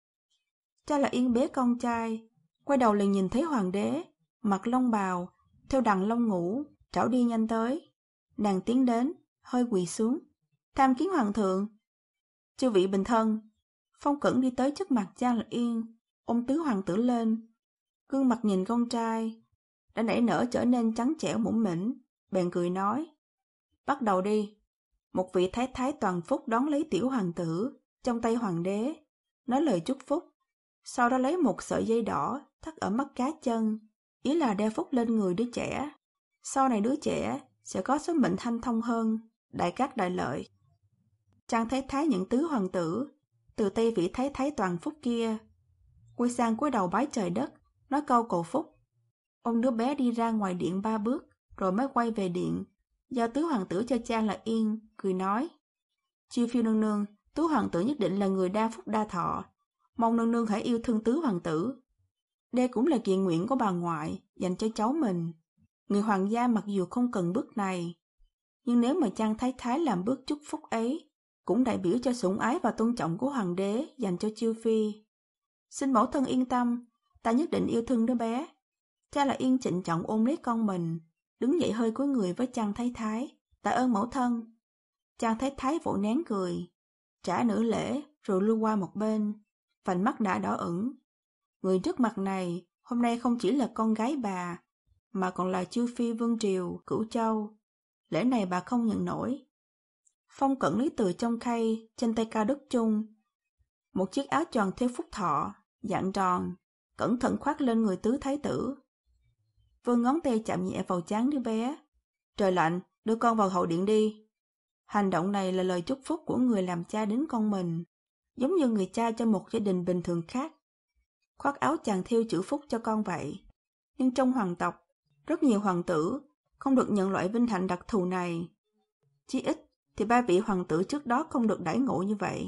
S1: Cha là yên bế con trai, quay đầu liền nhìn thấy hoàng đế, mặc long bào, theo đằng long ngũ, trảo đi nhanh tới. Nàng tiến đến, hơi quỳ xuống, tham kiến hoàng thượng. Chư vị bình thân. Phong Cẩn đi tới trước mặt cha là yên, ôm tứ hoàng tử lên. Gương mặt nhìn con trai đã nảy nở trở nên trắng trẻo mũm mĩm, bèn cười nói: bắt đầu đi. Một vị thái thái toàn phúc đón lấy tiểu hoàng tử trong tay hoàng đế, nói lời chúc phúc, sau đó lấy một sợi dây đỏ thắt ở mắt cá chân, ý là đeo phúc lên người đứa trẻ. Sau này đứa trẻ sẽ có số mệnh hanh thông hơn, đại cát đại lợi. Trang thái thái nhận tứ hoàng tử từ tay vị thái thái toàn phúc kia, quay sang cúi đầu bái trời đất, nói câu cầu phúc. Ông đứa bé đi ra ngoài điện ba bước, rồi mới quay về điện, giao tứ hoàng tử cho cha là yên, cười nói: Chiêu Phi nương nương, tứ hoàng tử nhất định là người đa phúc đa thọ, mong nương nương hãy yêu thương tứ hoàng tử. Đây cũng là kiện nguyện của bà ngoại dành cho cháu mình. Người hoàng gia mặc dù không cần bước này, nhưng nếu mà Trang thái thái làm bước chúc phúc ấy, cũng đại biểu cho sủng ái và tôn trọng của hoàng đế dành cho Chiêu Phi. Xin mẫu thân yên tâm, ta nhất định yêu thương đứa bé. Cha là yên trịnh trọng ôm lấy con mình, đứng dậy hơi cúi người với Trang thái thái, tạ ơn mẫu thân. Trang thái thái vỗ nén cười, trả nửa lễ rồi lui qua một bên, vành mắt đã đỏ ửng. Người trước mặt này hôm nay không chỉ là con gái bà, mà còn là Chiêu Phi vương triều Cửu Châu. Lễ này bà không nhận nổi. Phong Cẩn lấy từ trong khay trên tay cao đức chung một chiếc áo choàng thêu phúc thọ, dạng tròn, cẩn thận khoác lên người tứ thái tử. Vươn ngón tay chạm nhẹ vào trán đứa bé. Trời lạnh, đưa con vào hậu điện đi. Hành động này là lời chúc phúc của người làm cha đến con mình. giống như người cha cho một gia đình bình thường khác. Khoác áo chàng thêu chữ phúc cho con vậy. Nhưng trong hoàng tộc, rất nhiều hoàng tử không được nhận loại vinh hạnh đặc thù này. Chí ít thì ba vị hoàng tử trước đó không được đãi ngộ như vậy.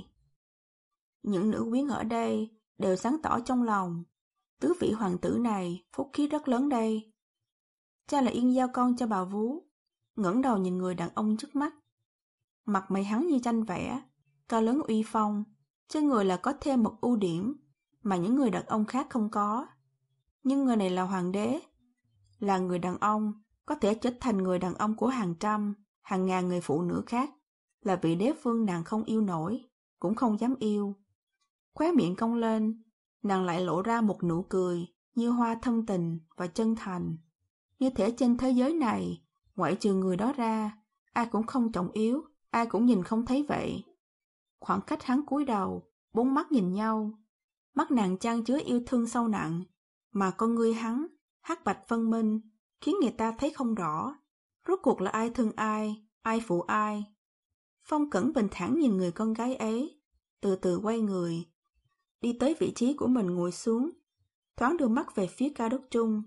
S1: Những nữ quyến ở đây đều sáng tỏ trong lòng. Tứ vị hoàng tử này phúc khí rất lớn đây. Cha là Yên giao con cho bà vú, ngẩng đầu nhìn người đàn ông trước mắt. Mặt mày hắn như tranh vẽ, cao lớn uy phong, trên người là có thêm một ưu điểm mà những người đàn ông khác không có. Nhưng người này là hoàng đế, là người đàn ông, có thể trở thành người đàn ông của hàng trăm, hàng ngàn người phụ nữ khác, là vị đế vương nàng không yêu nổi, cũng không dám yêu. Khóe miệng cong lên, nàng lại lộ ra một nụ cười như hoa thâm tình và chân thành. Như thể trên thế giới này, ngoại trừ người đó ra, ai cũng không trọng yếu, ai cũng nhìn không thấy vậy. Khoảng cách hắn cúi đầu, bốn mắt nhìn nhau. Mắt nàng chan chứa yêu thương sâu nặng, mà con ngươi hắn, hắc bạch phân minh, khiến người ta thấy không rõ. Rốt cuộc là ai thương ai, ai phụ ai. Phong Cẩn bình thản nhìn người con gái ấy, từ từ quay người, đi tới vị trí của mình ngồi xuống, thoáng đưa mắt về phía Ca Đức Trung.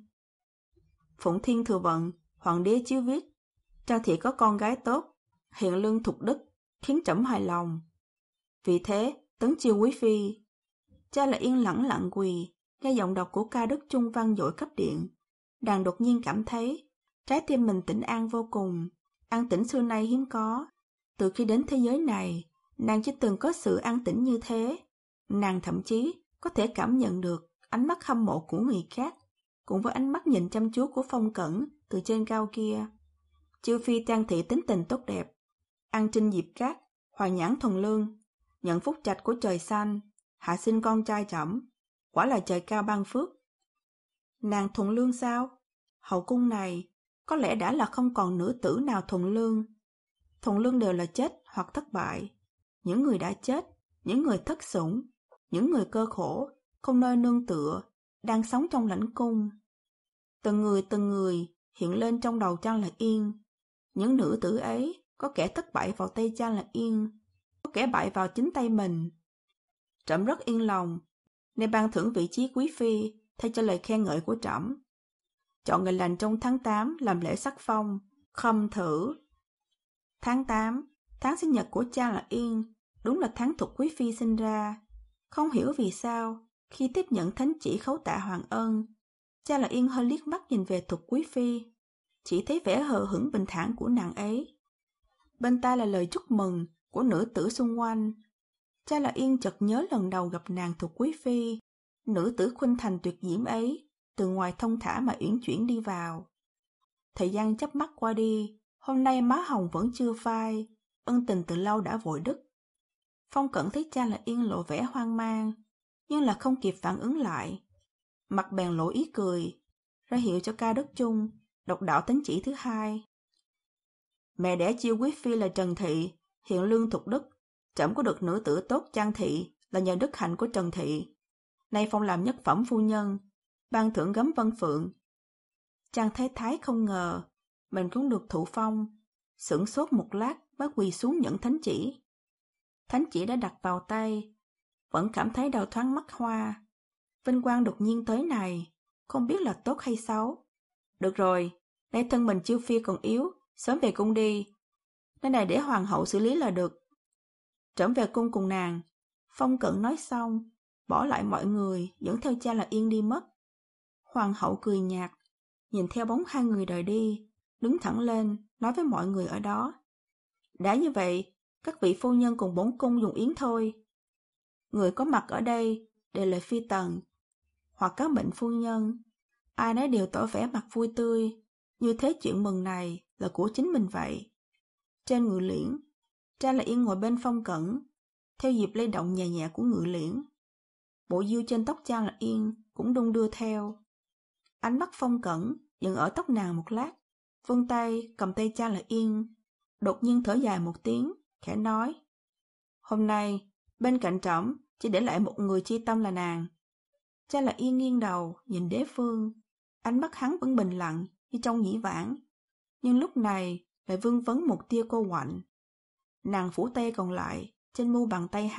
S1: Phụng Thiên thừa vận, hoàng đế chiếu viết, Trang Thị có con gái tốt, hiền lương thục đức, khiến trẫm hài lòng. Vì thế, tấn chiêu quý phi. Cha là Yên lẳng lặng quỳ, nghe giọng đọc của Ca Đức Trung vang dội cấp điện. Nàng đột nhiên cảm thấy, trái tim mình tĩnh an vô cùng, an tĩnh xưa nay hiếm có. Từ khi đến thế giới này, nàng chưa từng có sự an tĩnh như thế. Nàng thậm chí có thể cảm nhận được ánh mắt hâm mộ của người khác, cùng với ánh mắt nhìn chăm chú của Phong Cẩn từ trên cao kia. Chiêu phi Trang Thị tính tình tốt đẹp, ăn trinh diệp cát, hoài nhãn thuần lương, nhận phúc trạch của trời xanh, hạ sinh con trai trẫm, quả là trời cao ban phước. Nàng thuần lương sao? Hậu cung này có lẽ đã là không còn nữ tử nào thuần lương. Thuần lương đều là chết hoặc thất bại. Những người đã chết, những người thất sủng, những người cơ khổ, không nơi nương tựa, đang sống trong lãnh cung. Từng người từng người hiện lên trong đầu Trang Lạc Yên. Những nữ tử ấy có kẻ thất bại vào tay Trang Lạc Yên, có kẻ bại vào chính tay mình. Trẫm rất yên lòng, nên ban thưởng vị trí quý phi thay cho lời khen ngợi của trẫm. Chọn ngày lành trong tháng tám làm lễ sắc phong, khâm thử. Tháng tám, tháng sinh nhật của Trang Lạc Yên, đúng là tháng Thục quý phi sinh ra. Không hiểu vì sao, khi tiếp nhận thánh chỉ khấu tạ hoàng ân, Trang Lạc Yên hơi liếc mắt nhìn về Thục quý phi, chỉ thấy vẻ hờ hững bình thản của nàng ấy. Bên tai là lời chúc mừng của nữ tử xung quanh. Trang Lạc Yên chợt nhớ lần đầu gặp nàng Thục quý phi, nữ tử khuynh thành tuyệt diễm ấy, từ ngoài thông thả mà uyển chuyển đi vào. Thời gian chớp mắt qua đi, hôm nay má hồng vẫn chưa phai, ân tình từ lâu đã vội đứt. Phong Cẩn thấy Trang Lạc Yên lộ vẻ hoang mang, nhưng là không kịp phản ứng lại. Mặt bèn lộ ý cười, ra hiệu cho Ca Đức Trung đọc đạo thánh chỉ thứ hai. Mẹ đẻ chiêu quý phi là Trần Thị, hiện lương thục đức, trẫm có được nữ tử tốt Trang Thị là nhờ đức hạnh của Trần Thị. Nay phong làm nhất phẩm phu nhân, ban thưởng gấm vân phượng. Trang Thái Thái không ngờ mình cũng được thụ phong, sửng sốt một lát mới quỳ xuống nhận thánh chỉ. Thánh chỉ đã đặt vào tay, vẫn cảm thấy đầu thoáng mắt hoa. Vinh quang đột nhiên tới này, không biết là tốt hay xấu. Được rồi, nay thân mình chiêu phi còn yếu, sớm về cung đi. Nơi này để hoàng hậu xử lý là được. Trẫm về cung cùng nàng. Phong Cẩn nói xong, bỏ lại mọi người, dẫn theo Cha Lạc Yên đi mất. Hoàng hậu cười nhạt, nhìn theo bóng hai người rời đi, đứng thẳng lên, nói với mọi người ở đó. Đã như vậy, các vị phu nhân cùng bổn cung dùng yến thôi. Người có mặt ở đây đều là phi tần, hoặc các mệnh phu nhân. Ai nấy đều tỏ vẻ mặt vui tươi, như thế chuyện mừng này là của chính mình vậy. Trên ngự liễn, Trang Lạc Yên ngồi bên Phong Cẩn, theo nhịp lay động nhẹ nhẹ của ngự liễn. Bộ diêu trên tóc Trang Lạc Yên cũng đung đưa theo. Ánh mắt Phong Cẩn dừng ở tóc nàng một lát, vươn tay cầm tay Trang Lạc Yên, đột nhiên thở dài một tiếng, khẽ nói: Hôm nay, bên cạnh trẫm chỉ để lại một người chi tâm là nàng. Trang Lạc Yên nghiêng đầu nhìn đế phương, ánh mắt hắn vẫn bình lặng như trong dĩ vãng, nhưng lúc này lại vương vấn một tia cô quạnh. Nàng phủ tay còn lại trên mu bàn tay hắn,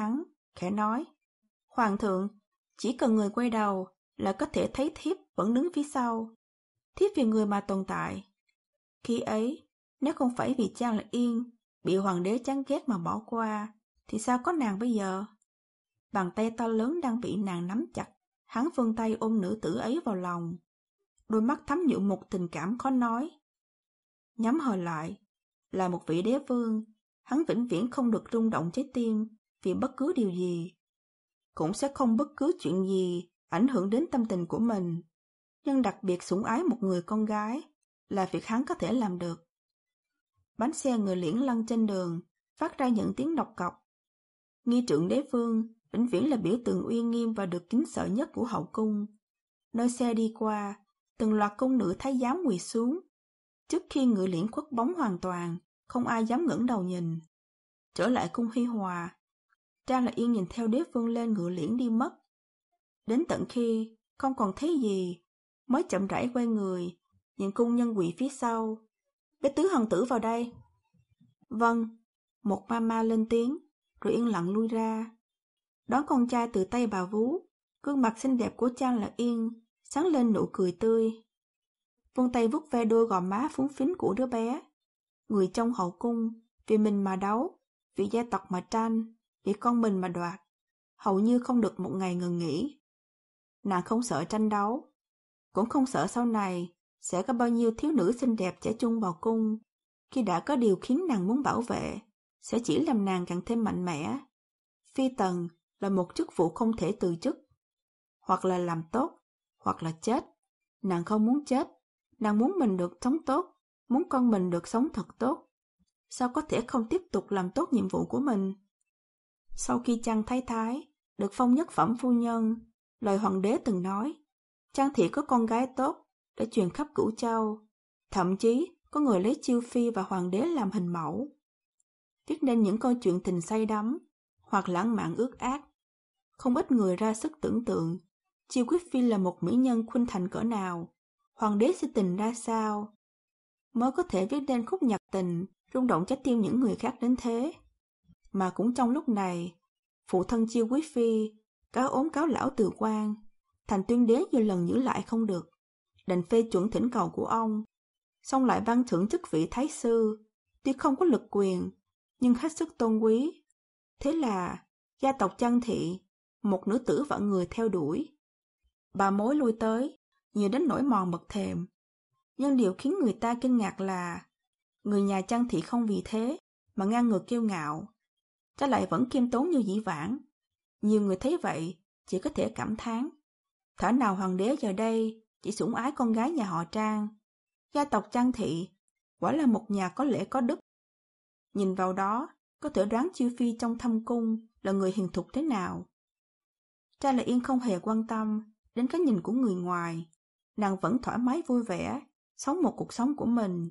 S1: khẽ nói, Hoàng thượng, chỉ cần người quay đầu là có thể thấy thiếp vẫn đứng phía sau. Thiếp vì người mà tồn tại. Khi ấy, nếu không phải vì Trang Lạc Yên bị hoàng đế chán ghét mà bỏ qua, thì sao có nàng bây giờ? Bàn tay to lớn đang bị nàng nắm chặt, hắn vươn tay ôm nữ tử ấy vào lòng. Đôi mắt thấm nhuộm một tình cảm khó nói. Nhắm hờ lại, là một vị đế vương, hắn vĩnh viễn không được rung động trái tim vì bất cứ điều gì. Cũng sẽ không bất cứ chuyện gì ảnh hưởng đến tâm tình của mình. Nhưng đặc biệt sủng ái một người con gái là việc hắn có thể làm được. Bánh xe ngựa liễn lăn trên đường, phát ra những tiếng độc cọc. Nghi trượng đế vương vĩnh viễn là biểu tượng uy nghiêm và được kính sợ nhất của hậu cung. Nơi xe đi qua, từng loạt cung nữ thái giám quỳ xuống. Trước khi ngựa liễn khuất bóng hoàn toàn, không ai dám ngẩng đầu nhìn. Trở lại cung Hi Hòa, Trang Lạc Yên nhìn theo đế vương lên ngựa liễn đi mất. Đến tận khi không còn thấy gì, mới chậm rãi quay người, nhìn cung nhân quỳ phía sau. Bé tứ hoàng tử vào đây. Vâng, một mama lên tiếng, rồi yên lặng lui ra. Đón con trai từ tay bà vú, gương mặt xinh đẹp của Trang Lạc Yên sáng lên nụ cười tươi. Vươn tay vuốt ve đôi gò má phúng phính của đứa bé. Người trong hậu cung, vì mình mà đấu, vì gia tộc mà tranh, vì con mình mà đoạt, hầu như không được một ngày ngừng nghỉ. Nàng không sợ tranh đấu, cũng không sợ sau này sẽ có bao nhiêu thiếu nữ xinh đẹp trẻ trung vào cung, khi đã có điều khiến nàng muốn bảo vệ, sẽ chỉ làm nàng càng thêm mạnh mẽ. Phi tần là một chức vụ không thể từ chức, hoặc là làm tốt, hoặc là chết. Nàng không muốn chết, nàng muốn mình được sống tốt, muốn con mình được sống thật tốt. Sao có thể không tiếp tục làm tốt nhiệm vụ của mình? Sau khi Trang Thái Thái được phong nhất phẩm phu nhân, lời hoàng đế từng nói, Trang Thị có con gái tốt để truyền khắp Cửu Châu, thậm chí có người lấy Chiêu Phi và hoàng đế làm hình mẫu. Viết nên những câu chuyện tình say đắm hoặc lãng mạn ước ác. Không ít người ra sức tưởng tượng Chiêu Quý Phi là một mỹ nhân khuynh thành cỡ nào, hoàng đế sẽ tình ra sao, mới có thể viết nên khúc nhạc tình rung động trái tim những người khác đến thế. Mà cũng trong lúc này, phụ thân Chiêu Quý Phi cáo ốm cáo lão từ quan, thành tuyên đế nhiều lần giữ lại không được, đành phê chuẩn thỉnh cầu của ông, xong lại ban thưởng chức vị thái sư, tuy không có lực quyền nhưng hết sức tôn quý. Thế là gia tộc Trang Thị, một nữ tử vạn người theo đuổi. Bà mối lui tới, nhiều đến nỗi mòn bậc thềm. Nhưng điều khiến người ta kinh ngạc là người nhà Trang Thị không vì thế mà ngang ngược kiêu ngạo, trái lại vẫn khiêm tốn như dĩ vãng. Nhiều người thấy vậy chỉ có thể cảm thán, thảo nào hoàng đế giờ đây chỉ sủng ái con gái nhà họ Trang. Gia tộc Trang Thị quả là một nhà có lễ có đức. Nhìn vào đó, có thể đoán Chiêu Phi trong thâm cung là người hiền thục thế nào. Trang Lạc Yên không hề quan tâm đến cái nhìn của người ngoài. Nàng vẫn thoải mái vui vẻ, sống một cuộc sống của mình.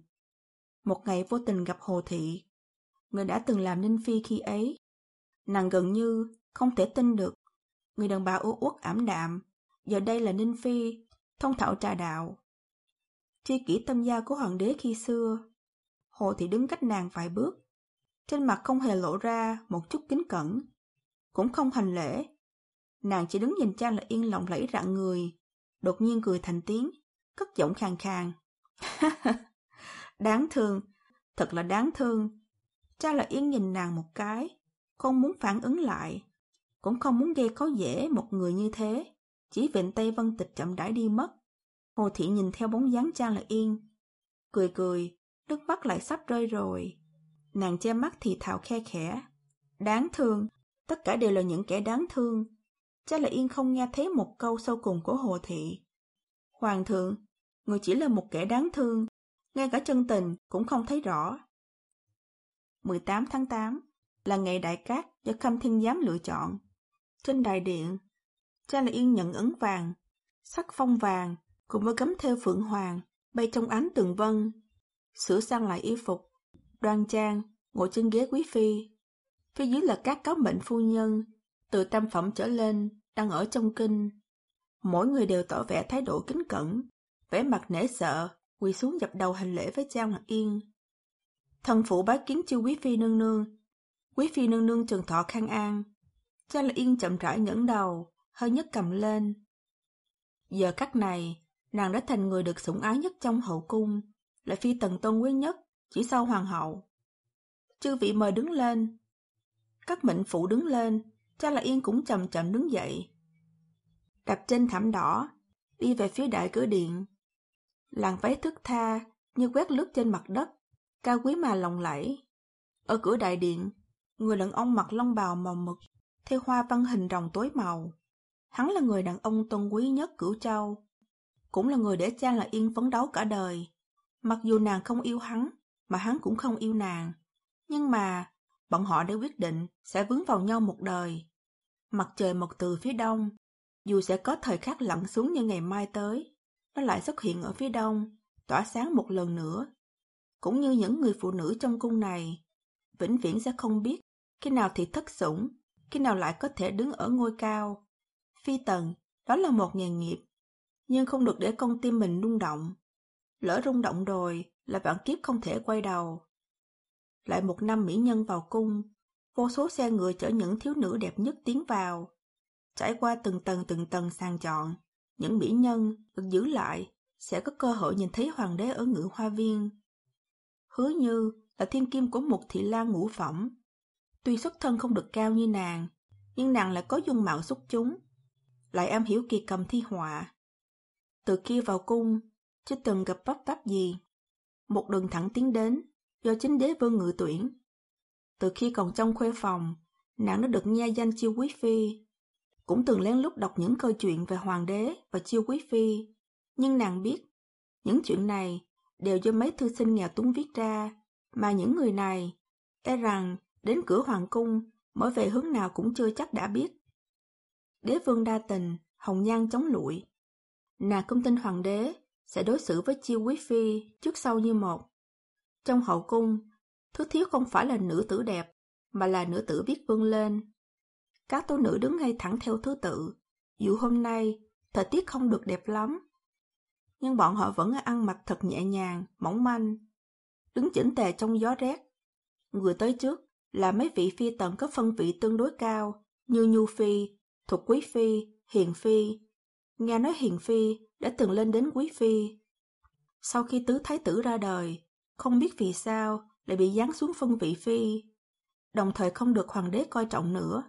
S1: Một ngày vô tình gặp Hồ Thị, người đã từng làm Ninh Phi khi ấy. Nàng gần như không thể tin được, người đàn bà u uất ảm đạm, giờ đây là Ninh Phi, thông thạo trà đạo. Tri kỷ tâm giao của hoàng đế khi xưa. Hồ Thị đứng cách nàng vài bước, trên mặt không hề lộ ra một chút kính cẩn, cũng không hành lễ. Nàng chỉ đứng nhìn Trang Lạc Yên lộng lẫy rạng người, đột nhiên cười thành tiếng, cất giọng khàn khàn. Đáng thương, thật là đáng thương. Trang Lạc Yên nhìn nàng một cái, không muốn phản ứng lại, cũng không muốn gây khó dễ một người như thế, chỉ vịn tay Vân Tịch chậm rãi đi mất. Hồ Thị nhìn theo bóng dáng Trang Lạc Yên, cười cười, nước mắt lại sắp rơi rồi. Nàng che mắt thì thào khe khẽ, đáng thương, tất cả đều là những kẻ đáng thương. Trang Lạc Yên không nghe thấy một câu sau cùng của Hồ Thị. Hoàng thượng, người chỉ là một kẻ đáng thương, ngay cả chân tình cũng không thấy rõ. mười tám tháng tám là ngày đại cát do Khâm Thiên Giám lựa chọn. Trên đại điện, Trang Lạc Yên nhận ấn vàng, sắc phong vàng cùng với gấm thêu phượng hoàng bay trong ánh tường vân, sửa sang lại y phục, đoan trang ngồi trên ghế quý phi. Phía dưới là các cáo mệnh phu nhân từ tam phẩm trở lên đang ở trong kinh. Mỗi người đều tỏ vẻ thái độ kính cẩn, vẻ mặt nể sợ, quỳ xuống dập đầu hành lễ với Trang Lạc Yên. Thần phụ bái kiến Chiêu Quý Phi nương nương. Quý Phi nương nương trường thọ khang an. Cha là Yên chậm rãi ngẩng đầu, hơi nhấc cầm lên. Giờ khắc này, nàng đã thành người được sủng ái nhất trong hậu cung, là phi tần tôn quý nhất, chỉ sau hoàng hậu. Chư vị mời đứng lên. Các mệnh phụ đứng lên, Cha là Yên cũng chậm chậm đứng dậy. Đạp trên thảm đỏ, đi về phía đại cửa điện. Làn váy thướt tha như quét lướt trên mặt đất, cao quý mà lộng lẫy. Ở cửa đại điện, người đàn ông mặc long bào màu mực, theo hoa văn hình rồng tối màu. Hắn là người đàn ông tôn quý nhất Cửu Châu, cũng là người để Cha là Yên phấn đấu cả đời. Mặc dù nàng không yêu hắn, mà hắn cũng không yêu nàng, nhưng mà bọn họ đã quyết định sẽ vướng vào nhau một đời. Mặt trời mọc từ phía đông, dù sẽ có thời khắc lặn xuống như ngày mai tới, nó lại xuất hiện ở phía đông, tỏa sáng một lần nữa. Cũng như những người phụ nữ trong cung này, vĩnh viễn sẽ không biết khi nào thì thất sủng, khi nào lại có thể đứng ở ngôi cao. Phi tần, đó là một nghề nghiệp, nhưng không được để con tim mình rung động. Lỡ rung động rồi là vạn kiếp không thể quay đầu. Lại một năm mỹ nhân vào cung, vô số xe ngựa chở những thiếu nữ đẹp nhất tiến vào. Trải qua từng tầng từng tầng sàng chọn, những mỹ nhân được giữ lại sẽ có cơ hội nhìn thấy hoàng đế ở Ngự Hoa Viên. Hứa Như là thiên kim của một thị lang ngũ phẩm. Tuy xuất thân không được cao như nàng, nhưng nàng lại có dung mạo xuất chúng, lại am hiểu kỳ cầm thi họa. Từ khi vào cung, chưa từng gặp vấp váp gì. Một đường thẳng tiến đến, do chính đế vương ngự tuyển. Từ khi còn trong khuê phòng, nàng đã được nghe danh Chiêu Quý Phi. Cũng từng lén lút đọc những câu chuyện về hoàng đế và Chiêu Quý Phi. Nhưng nàng biết, những chuyện này đều do mấy thư sinh nghèo túng viết ra, mà những người này, e rằng đến cửa hoàng cung, mỗi về hướng nào cũng chưa chắc đã biết. Đế vương đa tình, hồng nhan chống lụi. Nàng không tin hoàng đế sẽ đối xử với Chiêu Quý Phi trước sau như một. Trong hậu cung, thứ thiếu không phải là nữ tử đẹp, mà là nữ tử biết vươn lên. Các tố nữ đứng ngay thẳng theo thứ tự, dù hôm nay thời tiết không được đẹp lắm, nhưng bọn họ vẫn ăn mặc thật nhẹ nhàng, mỏng manh, đứng chỉnh tề trong gió rét. Người tới trước là mấy vị phi tần có phân vị tương đối cao, như Nhu Phi, Thục Quý Phi, Hiền Phi. Nghe nói Hiền Phi đã từng lên đến Quý Phi. Sau khi tứ thái tử ra đời, không biết vì sao lại bị giáng xuống phân vị Phi, đồng thời không được hoàng đế coi trọng nữa.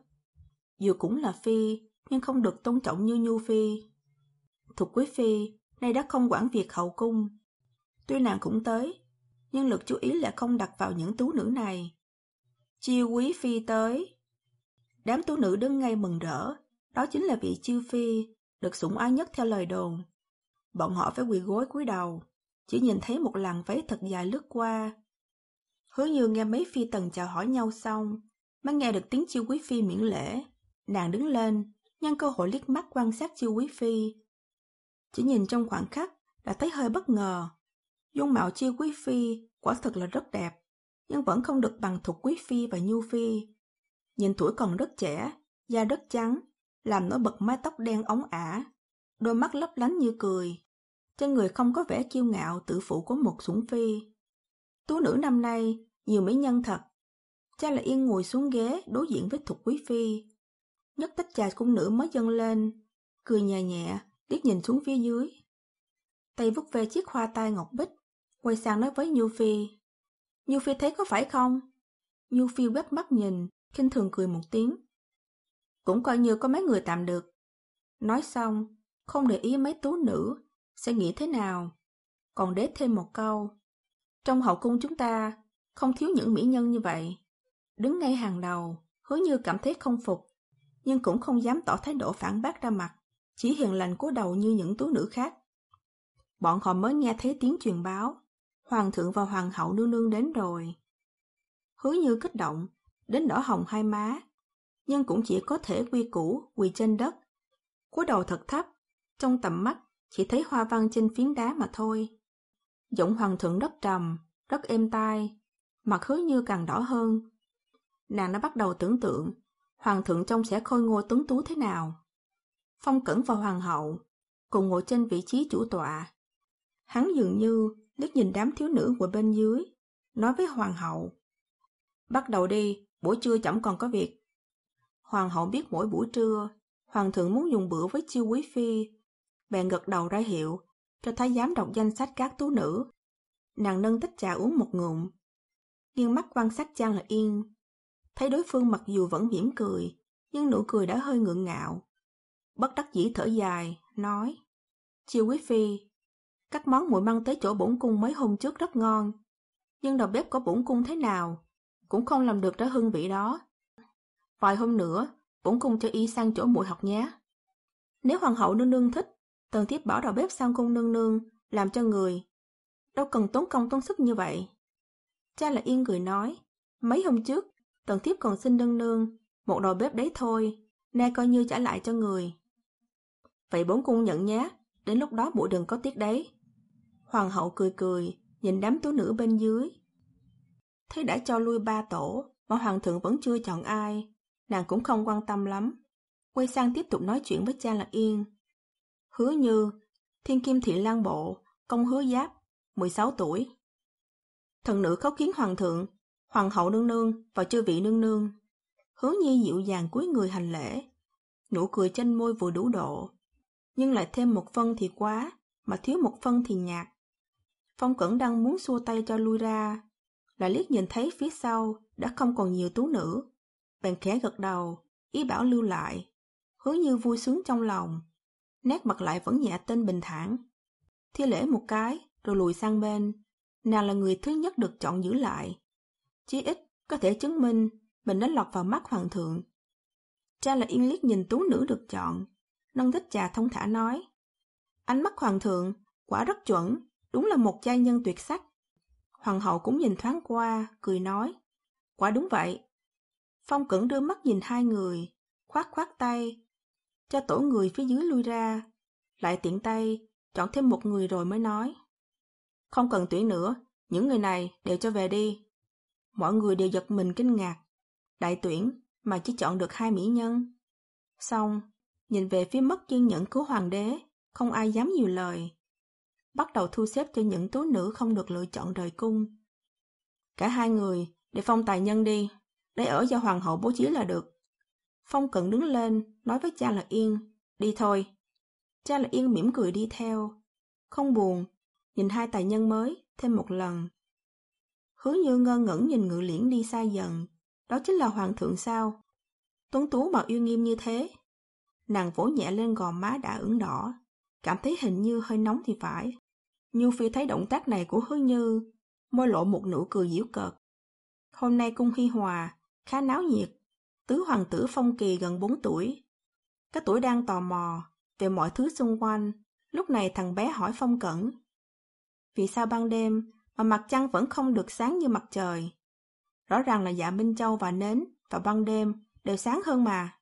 S1: Dù cũng là Phi, nhưng không được tôn trọng như Nhu Phi. Thục Quý Phi nay đã không quản việc hậu cung. Tuy nàng cũng tới, nhưng lực chú ý lại không đặt vào những tú nữ này. Chiêu Quý Phi tới. Đám tú nữ đứng ngay mừng rỡ, đó chính là vị Chiêu Phi, được sủng ái nhất theo lời đồn. Bọn họ phải quỳ gối cúi đầu, chỉ nhìn thấy một làn váy thật dài lướt qua. Hứa Như nghe mấy phi tần chào hỏi nhau xong, mới nghe được tiếng Chiêu Quý Phi miễn lễ. Nàng đứng lên, nhân cơ hội liếc mắt quan sát Chiêu Quý Phi. Chỉ nhìn trong khoảng khắc đã thấy hơi bất ngờ. Dung mạo Chiêu Quý Phi quả thực là rất đẹp, nhưng vẫn không được bằng Thục Quý Phi và Nhu Phi. Nhìn tuổi còn rất trẻ, da rất trắng, làm nổi bật mái tóc đen óng ả, đôi mắt lấp lánh như cười. Trên người không có vẻ kiêu ngạo tự phụ của một sủng phi. Tú nữ năm nay nhiều mỹ nhân thật. Cha là Yên ngồi xuống ghế đối diện với Thục Quý Phi. Nhấc tách trà cung nữ mới dâng lên, cười nhẹ nhẹ, liếc nhìn xuống phía dưới. Tay vuốt ve chiếc hoa tai ngọc bích, quay sang nói với Nhu Phi. Nhu Phi thấy có phải không? Nhu Phi quét mắt nhìn, khinh thường cười một tiếng. Cũng coi như có mấy người tạm được. Nói xong, không để ý mấy tú nữ sẽ nghĩ thế nào. Còn đế thêm một câu. Trong hậu cung chúng ta không thiếu những mỹ nhân như vậy. Đứng ngay hàng đầu, Hứa Như cảm thấy không phục, nhưng cũng không dám tỏ thái độ phản bác ra mặt, chỉ hiền lành cúi đầu như những tú nữ khác. Bọn họ mới nghe thấy tiếng truyền báo, hoàng thượng và hoàng hậu nương nương đến rồi. Hứa Như kích động, đến đỏ hồng hai má, nhưng cũng chỉ có thể quy củ quỳ trên đất, cúi đầu thật thấp, trong tầm mắt chỉ thấy hoa văn trên phiến đá mà thôi. Giọng hoàng thượng rất trầm, rất êm tai, mặt Hứa Như càng đỏ hơn. Nàng đã bắt đầu tưởng tượng hoàng thượng trông sẽ khôi ngô tuấn tú thế nào. Phong Cẩn và hoàng hậu cùng ngồi trên vị trí chủ tọa. Hắn dường như liếc nhìn đám thiếu nữ của bên dưới, nói với hoàng hậu. Bắt đầu đi, buổi trưa chẳng còn có việc. Hoàng hậu biết mỗi buổi trưa, hoàng thượng muốn dùng bữa với Chiêu quý phi, bèn gật đầu ra hiệu, cho thái giám đọc danh sách các tú nữ. Nàng nâng tách trà uống một ngụm, nghiêng mắt quan sát Trang Lạc Yên. Thấy đối phương mặc dù vẫn mỉm cười, nhưng nụ cười đã hơi ngượng ngạo. Bất đắc dĩ thở dài, nói: Chiêu quý phi, các món muội mang tới chỗ bổn cung mấy hôm trước rất ngon, nhưng đầu bếp của bổn cung thế nào cũng không làm được ra hương vị đó. Vài hôm nữa, bổn cung cho y sang chỗ muội học nhé. Nếu hoàng hậu nương nương thích, tần thiếp bảo đầu bếp sang cung nương nương làm cho người, đâu cần tốn công tốn sức như vậy. Trang Lạc Yên cười nói: Mấy hôm trước, tần thiếp còn xin nương nương một đầu bếp đấy thôi, nay coi như trả lại cho người. Vậy bổn cung nhận nhé, đến lúc đó muội đừng có tiếc đấy. Hoàng hậu cười cười, nhìn đám tú nữ bên dưới. Thấy đã cho lui ba tổ, mà hoàng thượng vẫn chưa chọn ai, nàng cũng không quan tâm lắm. Quay sang tiếp tục nói chuyện với Trang Lạc Yên. Hứa Như, thiên kim thị lang bộ, công Hứa Giáp, mười sáu tuổi. Thần nữ khấu kiến hoàng thượng, hoàng hậu nương nương và chư vị nương nương. Hứa Nhi dịu dàng cúi người hành lễ, nụ cười trên môi vừa đủ độ, nhưng lại thêm một phân thì quá, mà thiếu một phân thì nhạt. Phong Cẩn đang muốn xua tay cho lui ra, lại liếc nhìn thấy phía sau đã không còn nhiều tú nữ, bèn khẽ gật đầu, ý bảo lưu lại. Hứa Như vui sướng trong lòng, nét mặt lại vẫn nhẹ tên bình thản. Thi lễ một cái, rồi lùi sang bên. Nàng là người thứ nhất được chọn giữ lại, chí ít có thể chứng minh mình đã lọt vào mắt hoàng thượng. Trang Lạc Yên liếc nhìn tú nữ được chọn, nâng tách trà thông thả nói: Ánh mắt hoàng thượng quả rất chuẩn, đúng là một giai nhân tuyệt sắc. Hoàng hậu cũng nhìn thoáng qua, cười nói: Quả đúng vậy. Phong Cẩn đưa mắt nhìn hai người, khoát khoát tay, cho tổ người phía dưới lui ra, lại tiện tay chọn thêm một người rồi mới nói: Không cần tuyển nữa, những người này đều cho về đi. Mọi người đều giật mình kinh ngạc, đại tuyển mà chỉ chọn được hai mỹ nhân. Xong, nhìn về phía mất kiên nhẫn của hoàng đế, không ai dám nhiều lời. Bắt đầu thu xếp cho những tú nữ không được lựa chọn rời cung. Cả hai người để phong tài nhân đi, để ở do hoàng hậu bố trí là được. Phong Cận đứng lên, nói với Trang Lạc Yên: Đi thôi. Trang Lạc Yên mỉm cười đi theo, không buồn, nhìn hai tài nhân mới thêm một lần. Hứa Như ngơ ngẩn nhìn Ngự Liễn đi xa dần, đó chính là hoàng thượng sao? Tuấn tú mà uy nghiêm như thế. Nàng vỗ nhẹ lên gò má đã ửng đỏ, cảm thấy hình như hơi nóng thì phải. Nhu Phi thấy động tác này của Hứa Như, môi lộ một nụ cười giễu cợt. Hôm nay cung Hi Hòa khá náo nhiệt, tứ hoàng tử Phong Kỳ gần bốn tuổi. Cái tuổi đang tò mò về mọi thứ xung quanh, lúc này thằng bé hỏi Phong Cẩn: Vì sao ban đêm mà mặt trăng vẫn không được sáng như mặt trời? Rõ ràng là Dạ Minh Châu và nến vào ban đêm đều sáng hơn mà.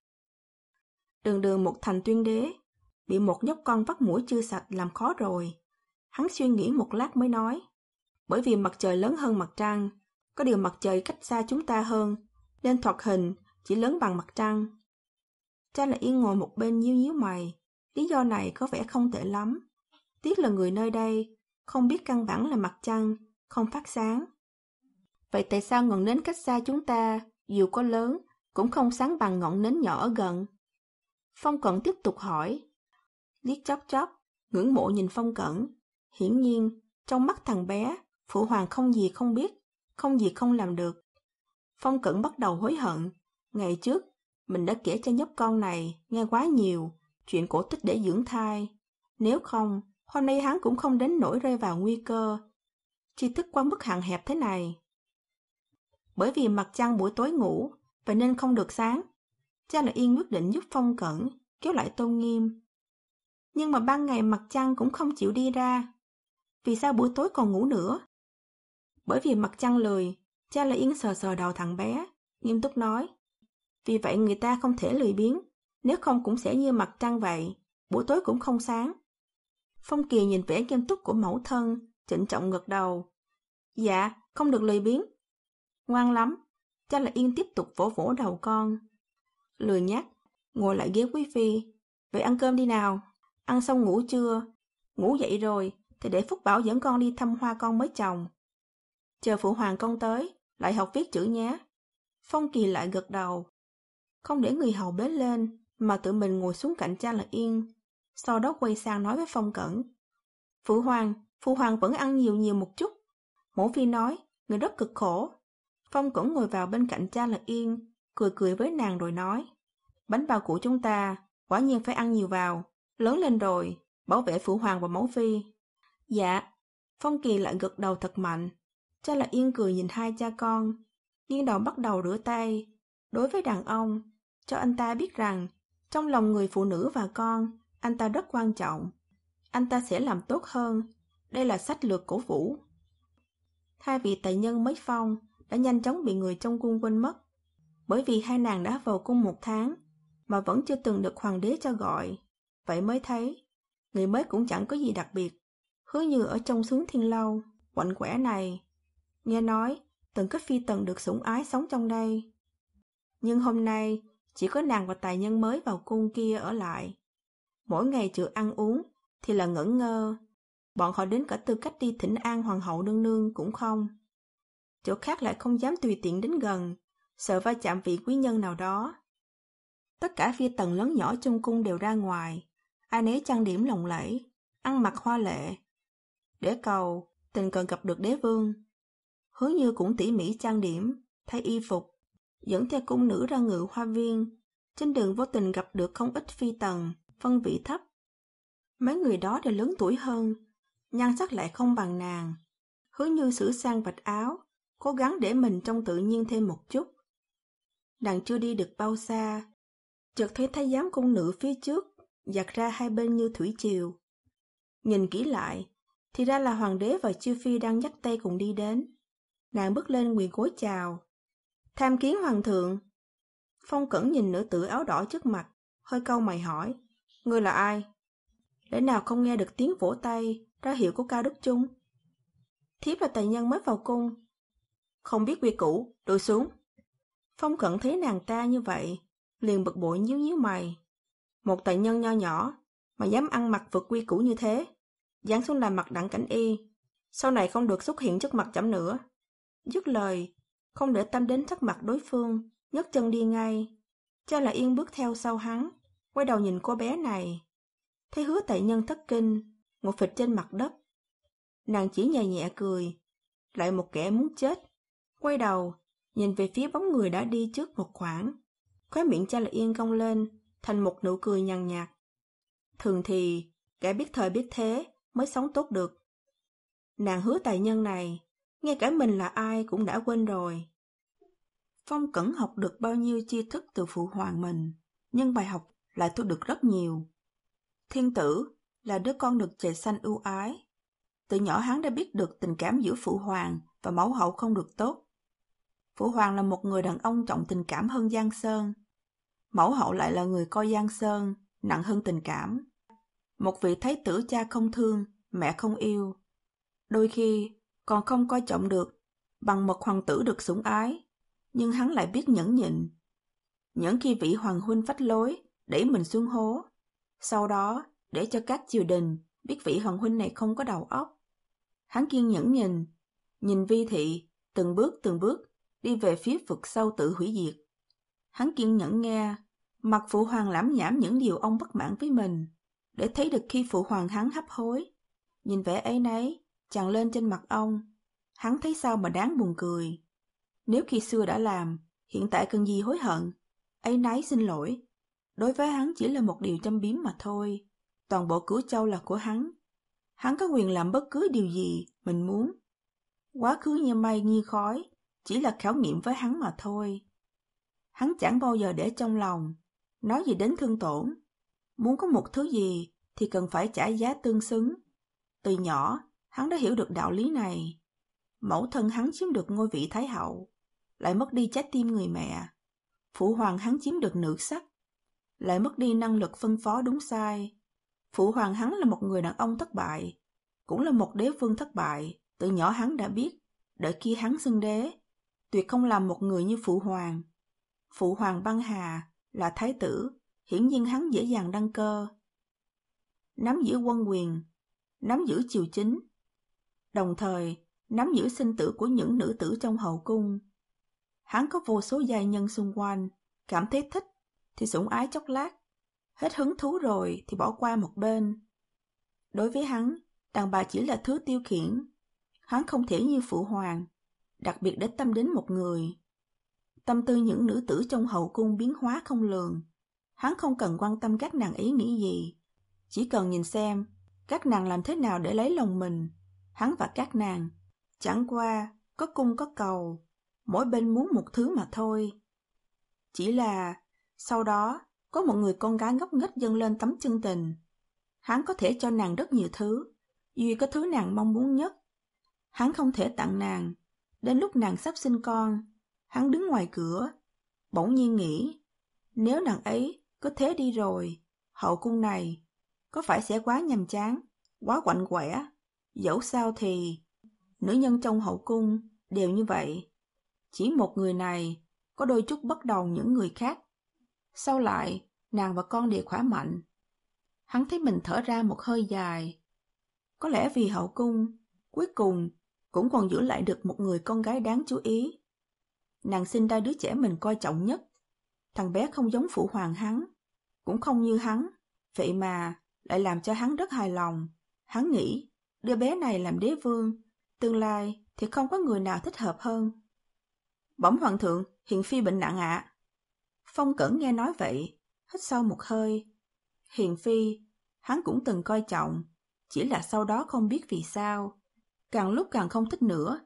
S1: Đường đường một thành tuyên đế, bị một nhóc con vắt mũi chưa sạch làm khó rồi. Hắn suy nghĩ một lát mới nói: Bởi vì mặt trời lớn hơn mặt trăng, có điều mặt trời cách xa chúng ta hơn, nên thoạt hình chỉ lớn bằng mặt trăng. Trang Lạc Yên ngồi một bên nhíu nhíu mày, lý do này có vẻ không tệ lắm. Tiếc là người nơi đây không biết căn bản là mặt trăng không phát sáng. Vậy tại sao ngọn nến cách xa chúng ta, dù có lớn, cũng không sáng bằng ngọn nến nhỏ ở gần? Phong Cẩn tiếp tục hỏi. Liếc chóp chóp, ngưỡng mộ nhìn Phong Cẩn. Hiển nhiên, trong mắt thằng bé, phụ hoàng không gì không biết, không gì không làm được. Phong Cẩn bắt đầu hối hận. Ngày trước, mình đã kể cho nhóc con này nghe quá nhiều chuyện cổ tích để dưỡng thai. Nếu không, hôm nay hắn cũng không đến nỗi rơi vào nguy cơ. Tri thức quá mức hạn hẹp thế này. Bởi vì mặt trăng buổi tối ngủ, vậy nên không được sáng. Trang Lạc Yên quyết định giúp Phong Cẩn kéo lại tôn nghiêm. Nhưng mà ban ngày mặt trăng cũng không chịu đi ra. Vì sao buổi tối còn ngủ nữa? Bởi vì mặt trăng lười. Trang Lạc Yên sờ sờ đầu thằng bé, nghiêm túc nói. Vì vậy người ta không thể lười biếng, nếu không cũng sẽ như mặt trăng vậy, buổi tối cũng không sáng. Phong Kỳ nhìn vẻ nghiêm túc của mẫu thân, trịnh trọng gật đầu. Dạ, không được lười biếng. Ngoan lắm. Trang Lạc Yên tiếp tục vỗ vỗ đầu con. Lười nhác, ngồi lại ghế quý phi. Vậy ăn cơm đi nào. Ăn xong ngủ chưa? Ngủ dậy rồi, thì để Phúc Bảo dẫn con đi thăm hoa con mới trồng. Chờ phụ hoàng con tới, lại học viết chữ nhé. Phong Kỳ lại gật đầu. không để người hầu bế lên, mà tự mình ngồi xuống cạnh cha là Yên, sau đó quay sang nói với Phong Cẩn. Phụ hoàng, phụ hoàng vẫn ăn nhiều nhiều một chút. Mẫu phi nói, người rất cực khổ. Phong Cẩn ngồi vào bên cạnh cha là Yên, cười cười với nàng rồi nói, bánh bao của chúng ta, quả nhiên phải ăn nhiều vào, lớn lên rồi, bảo vệ phụ hoàng và mẫu phi. Dạ, Phong Kỳ lại gật đầu thật mạnh. Cha là Yên cười nhìn hai cha con, nghiêng đầu bắt đầu rửa tay. Đối với đàn ông, cho anh ta biết rằng, trong lòng người phụ nữ và con, anh ta rất quan trọng. Anh ta sẽ làm tốt hơn, đây là sách lược cổ vũ. Hai vị tài nhân mới phong đã nhanh chóng bị người trong cung quên mất, bởi vì hai nàng đã vào cung một tháng, mà vẫn chưa từng được hoàng đế cho gọi. Vậy mới thấy, người mới cũng chẳng có gì đặc biệt, hứa như ở trong Sướng Thiên Lâu, quạnh quẻ này. Nghe nói, từng cái phi tần được sủng ái sống trong đây. Nhưng hôm nay, chỉ có nàng và tài nhân mới vào cung kia ở lại. Mỗi ngày trừ ăn uống, thì là ngẩn ngơ. Bọn họ đến cả tư cách đi thỉnh an hoàng hậu nương nương cũng không. Chỗ khác lại không dám tùy tiện đến gần, sợ va chạm vị quý nhân nào đó. Tất cả phi tần lớn nhỏ trong cung đều ra ngoài, ai nấy trang điểm lộng lẫy, ăn mặc hoa lệ. Để cầu, tình cờ gặp được đế vương. Hứa Như cũng tỉ mỉ trang điểm, thay y phục, dẫn theo cung nữ ra ngự hoa viên. Trên đường vô tình gặp được không ít phi tần, phân vị thấp. Mấy người đó đều lớn tuổi hơn, nhan sắc lại không bằng nàng. Hứa Như sửa sang vạch áo, cố gắng để mình trông tự nhiên thêm một chút. Nàng chưa đi được bao xa, chợt thấy thái giám cung nữ phía trước, dạt ra hai bên như thủy triều. Nhìn kỹ lại, thì ra là hoàng đế và chiêu phi đang dắt tay cùng đi đến. Nàng bước lên quỳ gối chào. Tham kiến hoàng thượng. Phong Cẩn nhìn nữ tử áo đỏ trước mặt, hơi cau mày hỏi, ngươi là ai? Lẽ nào không nghe được tiếng vỗ tay, ra hiệu của Cao Đức Chung? Thiếp là tài nhân mới vào cung. Không biết quy củ, lùi xuống. Phong Cẩn thấy nàng ta như vậy, liền bực bội nhíu nhíu mày. Một tài nhân nho nhỏ, mà dám ăn mặc vượt quy củ như thế, giáng xuống làm mặt Đặng Cảnh Y, sau này không được xuất hiện trước mặt chấm nữa. Dứt lời, không để tâm đến sắc mặt đối phương, nhấc chân đi ngay. Cho là Yên bước theo sau hắn, quay đầu nhìn cô bé này. Thấy Hứa tài nhân thất kinh, ngồi phịch trên mặt đất. Nàng chỉ nhẹ nhẹ cười, lại một kẻ muốn chết. Quay đầu, nhìn về phía bóng người đã đi trước một khoảng. Khóe miệng Cho là Yên cong lên, thành một nụ cười nhàn nhạt. Thường thì, kẻ biết thời biết thế mới sống tốt được. Nàng Hứa tài nhân này, ngay cả mình là ai cũng đã quên rồi. Phong Cẩn học được bao nhiêu tri thức từ phụ hoàng mình, nhưng bài học lại thu được rất nhiều. Thiên Tử là đứa con được trời xanh ưu ái. Từ nhỏ hắn đã biết được tình cảm giữa phụ hoàng và mẫu hậu không được tốt. Phụ hoàng là một người đàn ông trọng tình cảm hơn Giang Sơn. Mẫu hậu lại là người coi Giang Sơn nặng hơn tình cảm. Một vị thái tử cha không thương, mẹ không yêu. Đôi khi còn không coi trọng được bằng một hoàng tử được sủng ái, nhưng hắn lại biết nhẫn nhịn. Những khi vị hoàng huynh phách lối, đẩy mình xuống hố, sau đó để cho các triều đình biết vị hoàng huynh này không có đầu óc. Hắn kiên nhẫn nhìn, nhìn Vi Thị từng bước từng bước đi về phía vực sâu tự hủy diệt. Hắn kiên nhẫn nghe, mặc phụ hoàng lảm nhảm những điều ông bất mãn với mình, để thấy được khi phụ hoàng hắn hấp hối, nhìn vẻ ấy nấy tràn lên trên mặt ông, hắn thấy sao mà đáng buồn cười. Nếu khi xưa đã làm, hiện tại cần gì hối hận, ấy nấy xin lỗi. Đối với hắn chỉ là một điều châm biếm mà thôi. Toàn bộ Cửu Châu là của hắn. Hắn có quyền làm bất cứ điều gì mình muốn. Quá khứ như mây như khói, chỉ là khảo nghiệm với hắn mà thôi. Hắn chẳng bao giờ để trong lòng, nói gì đến thương tổn. Muốn có một thứ gì thì cần phải trả giá tương xứng. Từ nhỏ, hắn đã hiểu được đạo lý này. Mẫu thân hắn chiếm được ngôi vị Thái Hậu, lại mất đi trái tim người mẹ. Phụ hoàng hắn chiếm được nữ sắc, lại mất đi năng lực phân phó đúng sai. Phụ hoàng hắn là một người đàn ông thất bại, cũng là một đế vương thất bại. Từ nhỏ hắn đã biết, đợi khi hắn xưng đế, tuyệt không làm một người như phụ hoàng. Phụ hoàng băng hà, là thái tử, hiển nhiên hắn dễ dàng đăng cơ. Nắm giữ quân quyền, nắm giữ triều chính, đồng thời nắm giữ sinh tử của những nữ tử trong hậu cung. Hắn có vô số giai nhân xung quanh, cảm thấy thích thì sủng ái chốc lát, hết hứng thú rồi thì bỏ qua một bên. Đối với hắn, đàn bà chỉ là thứ tiêu khiển. Hắn không thể như phụ hoàng, đặc biệt để tâm đến một người. Tâm tư những nữ tử trong hậu cung biến hóa không lường. Hắn không cần quan tâm các nàng ấy nghĩ gì, chỉ cần nhìn xem các nàng làm thế nào để lấy lòng mình. Hắn và các nàng chẳng qua có cung có cầu, mỗi bên muốn một thứ mà thôi. Chỉ là sau đó có một người con gái ngốc nghếch dâng lên tấm chân tình. Hắn có thể cho nàng rất nhiều thứ, duy có thứ nàng mong muốn nhất. Hắn không thể tặng nàng. Đến lúc nàng sắp sinh con, hắn đứng ngoài cửa, bỗng nhiên nghĩ, nếu nàng ấy cứ thế đi rồi, hậu cung này có phải sẽ quá nhàm chán, quá quạnh quẻ. Dẫu sao thì nữ nhân trong hậu cung đều như vậy. Chỉ một người này có đôi chút bất đồng những người khác. Sau lại, nàng và con đều khỏe mạnh. Hắn thấy mình thở ra một hơi dài. Có lẽ vì hậu cung, cuối cùng cũng còn giữ lại được một người con gái đáng chú ý. Nàng sinh ra đứa trẻ mình coi trọng nhất. Thằng bé không giống phụ hoàng hắn, cũng không như hắn, vậy mà lại làm cho hắn rất hài lòng. Hắn nghĩ, đứa bé này làm đế vương, tương lai thì không có người nào thích hợp hơn. Bẩm hoàng thượng, Hiền phi bệnh nặng ạ. À. Phong Cẩn nghe nói vậy, hít sâu một hơi. Hiền phi, hắn cũng từng coi trọng, chỉ là sau đó không biết vì sao, càng lúc càng không thích nữa.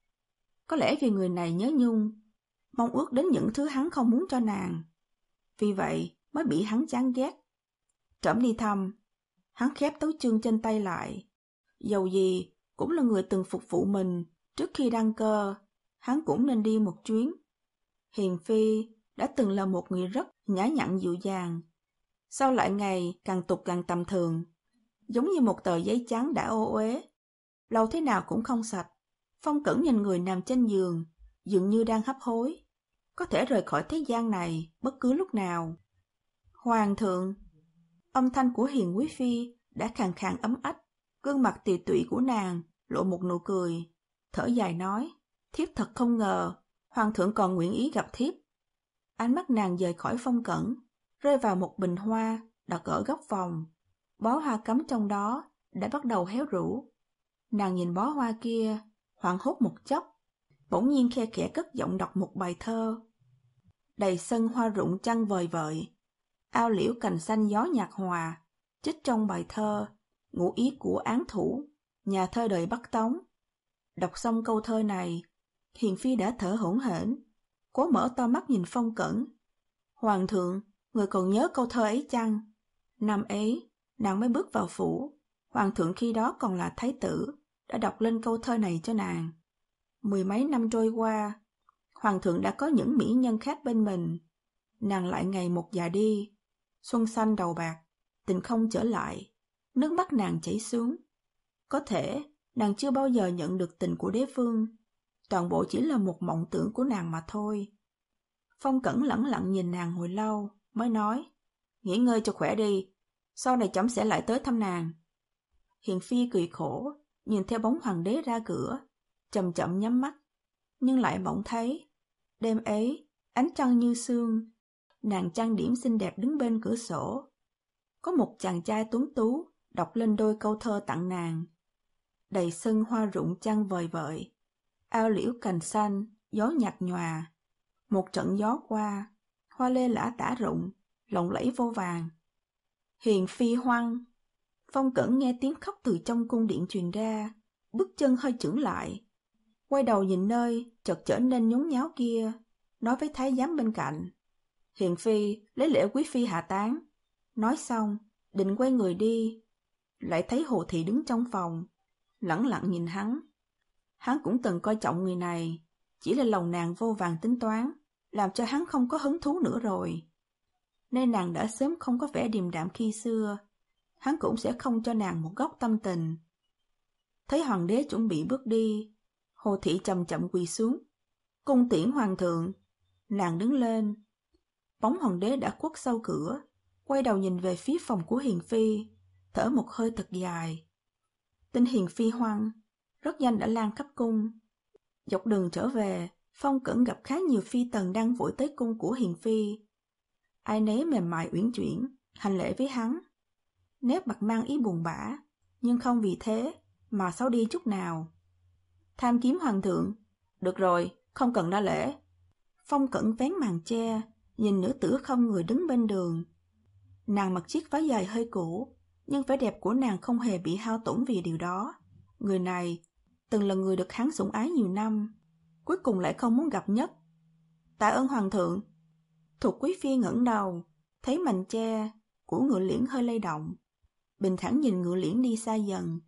S1: Có lẽ vì người này nhớ nhung, mong ước đến những thứ hắn không muốn cho nàng. Vì vậy mới bị hắn chán ghét. Trẫm đi thăm. Hắn khép tấu chương trên tay lại. Dầu gì cũng là người từng phục vụ mình trước khi đăng cơ, hắn cũng nên đi một chuyến. Hiền phi đã từng là một người rất nhã nhặn dịu dàng, sao lại ngày càng tục càng tầm thường, giống như một tờ giấy trắng đã ô uế, lâu thế nào cũng không sạch. Phong Cẩn nhìn người nằm trên giường, dường như đang hấp hối, có thể rời khỏi thế gian này bất cứ lúc nào. Hoàng thượng! Âm thanh của Hiền quý phi đã khàn khàn ấm ách, gương mặt tiều tụy của nàng lộ một nụ cười, thở dài nói, thiếp thật không ngờ, hoàng thượng còn nguyện ý gặp thiếp. Ánh mắt nàng dời khỏi Phong Cẩn, rơi vào một bình hoa đặt ở góc phòng. Bó hoa cắm trong đó đã bắt đầu héo rũ. Nàng nhìn bó hoa kia, hoảng hốt một chốc, bỗng nhiên khe khẽ cất giọng đọc một bài thơ. Đầy sân hoa rụng trăng vời vợi, ao liễu cành xanh gió nhạt hòa. Trích trong bài thơ, ngụ ý của án thủ, nhà thơ đời Bắc Tống. Đọc xong câu thơ này, Hiền phi đã thở hổn hển, cố mở to mắt nhìn Phong Cẩn. Hoàng thượng, người còn nhớ câu thơ ấy chăng? Năm ấy, nàng mới bước vào phủ, hoàng thượng khi đó còn là thái tử, đã đọc lên câu thơ này cho nàng. Mười mấy năm trôi qua, hoàng thượng đã có những mỹ nhân khác bên mình, nàng lại ngày một già đi. Xuân xanh đầu bạc, tình không trở lại, nước mắt nàng chảy xuống. Có thể nàng chưa bao giờ nhận được tình của đế vương, toàn bộ chỉ là một mộng tưởng của nàng mà thôi. Phong Cẩn lẳng lặng nhìn nàng hồi lâu, mới nói, nghỉ ngơi cho khỏe đi, sau này trẫm sẽ lại tới thăm nàng. Hiền phi cười khổ, nhìn theo bóng hoàng đế ra cửa, chậm chậm nhắm mắt, nhưng lại bỗng thấy, đêm ấy, ánh trăng như sương, nàng trang điểm xinh đẹp đứng bên cửa sổ. Có một chàng trai tuấn tú đọc lên đôi câu thơ tặng nàng. Đầy sân hoa rụng trăng vời vợi, ao liễu cành xanh, gió nhạt nhòa. Một trận gió qua, hoa lê lã tả rụng, lộng lẫy vô vàng. Hiền phi hoang! Phong Cẩn nghe tiếng khóc từ trong cung điện truyền ra, bước chân hơi chững lại. Quay đầu nhìn nơi chợt trở nên nhốn nháo kia, nói với thái giám bên cạnh. Hiền phi lấy lễ quý phi hạ táng. Nói xong, định quay người đi, lại thấy Hồ Thị đứng trong phòng, lẳng lặng nhìn hắn. Hắn cũng từng coi trọng người này, chỉ là lòng nàng vô vàn tính toán, làm cho hắn không có hứng thú nữa rồi. Nên nàng đã sớm không có vẻ điềm đạm khi xưa, hắn cũng sẽ không cho nàng một góc tâm tình. Thấy hoàng đế chuẩn bị bước đi, Hồ Thị chậm chậm quỳ xuống. Cung tiễn hoàng thượng. Nàng đứng lên. Bóng hoàng đế đã khuất sau cửa, quay đầu nhìn về phía phòng của Hiền phi, thở một hơi thật dài. Tin Hiền phi hoang rất nhanh đã lan khắp cung. Dọc đường trở về, Phong Cẩn gặp khá nhiều phi tần đang vội tới cung của Hiền phi. Ai nấy mềm mại uyển chuyển, hành lễ với hắn. Nét mặt mang ý buồn bã, nhưng không vì thế mà xấu đi chút nào. Tham kiếm hoàng thượng, được rồi, không cần đa lễ. Phong Cẩn vén màn che, nhìn nữ tử không người đứng bên đường. Nàng mặc chiếc váy dài hơi cũ, nhưng vẻ đẹp của nàng không hề bị hao tổn vì điều đó. Người này từng là người được hắn sủng ái nhiều năm, cuối cùng lại không muốn gặp nhất. Tạ ơn hoàng thượng. Thục quý phi ngẩng đầu, thấy màn che của ngựa liễn hơi lay động, bình thản nhìn ngựa liễn đi xa dần.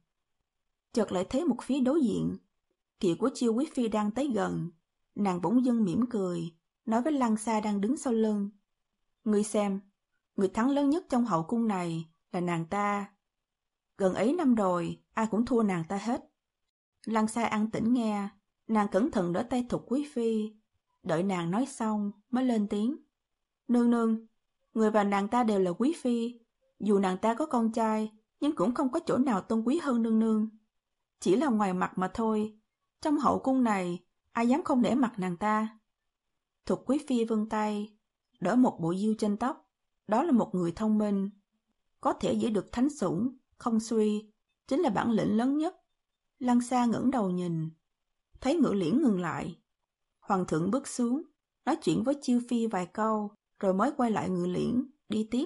S1: Chợt lại thấy một phía đối diện, kiệu của Chiêu quý phi đang tới gần. Nàng bỗng dưng mỉm cười, nói với Lăng Sa đang đứng sau lưng: Ngươi xem, người thắng lớn nhất trong hậu cung này là nàng ta. Gần ấy năm rồi, ai cũng thua nàng ta hết. Lăng Sa an tĩnh nghe, nàng cẩn thận đỡ tay Thục quý phi, đợi nàng nói xong mới lên tiếng: Nương nương, người và nàng ta đều là quý phi, dù nàng ta có con trai, nhưng cũng không có chỗ nào tôn quý hơn nương nương. Chỉ là ngoài mặt mà thôi, trong hậu cung này, ai dám không để mặt nàng ta. Thục quý phi vươn tay, đỡ một bộ diêu trên tóc, đó là một người thông minh. Có thể giữ được thánh sủng, không suy, chính là bản lĩnh lớn nhất. Lăng Sa ngẩng đầu nhìn, thấy ngựa liễn ngừng lại. Hoàng thượng bước xuống, nói chuyện với Chiêu phi vài câu, rồi mới quay lại ngựa liễn, đi tiếp.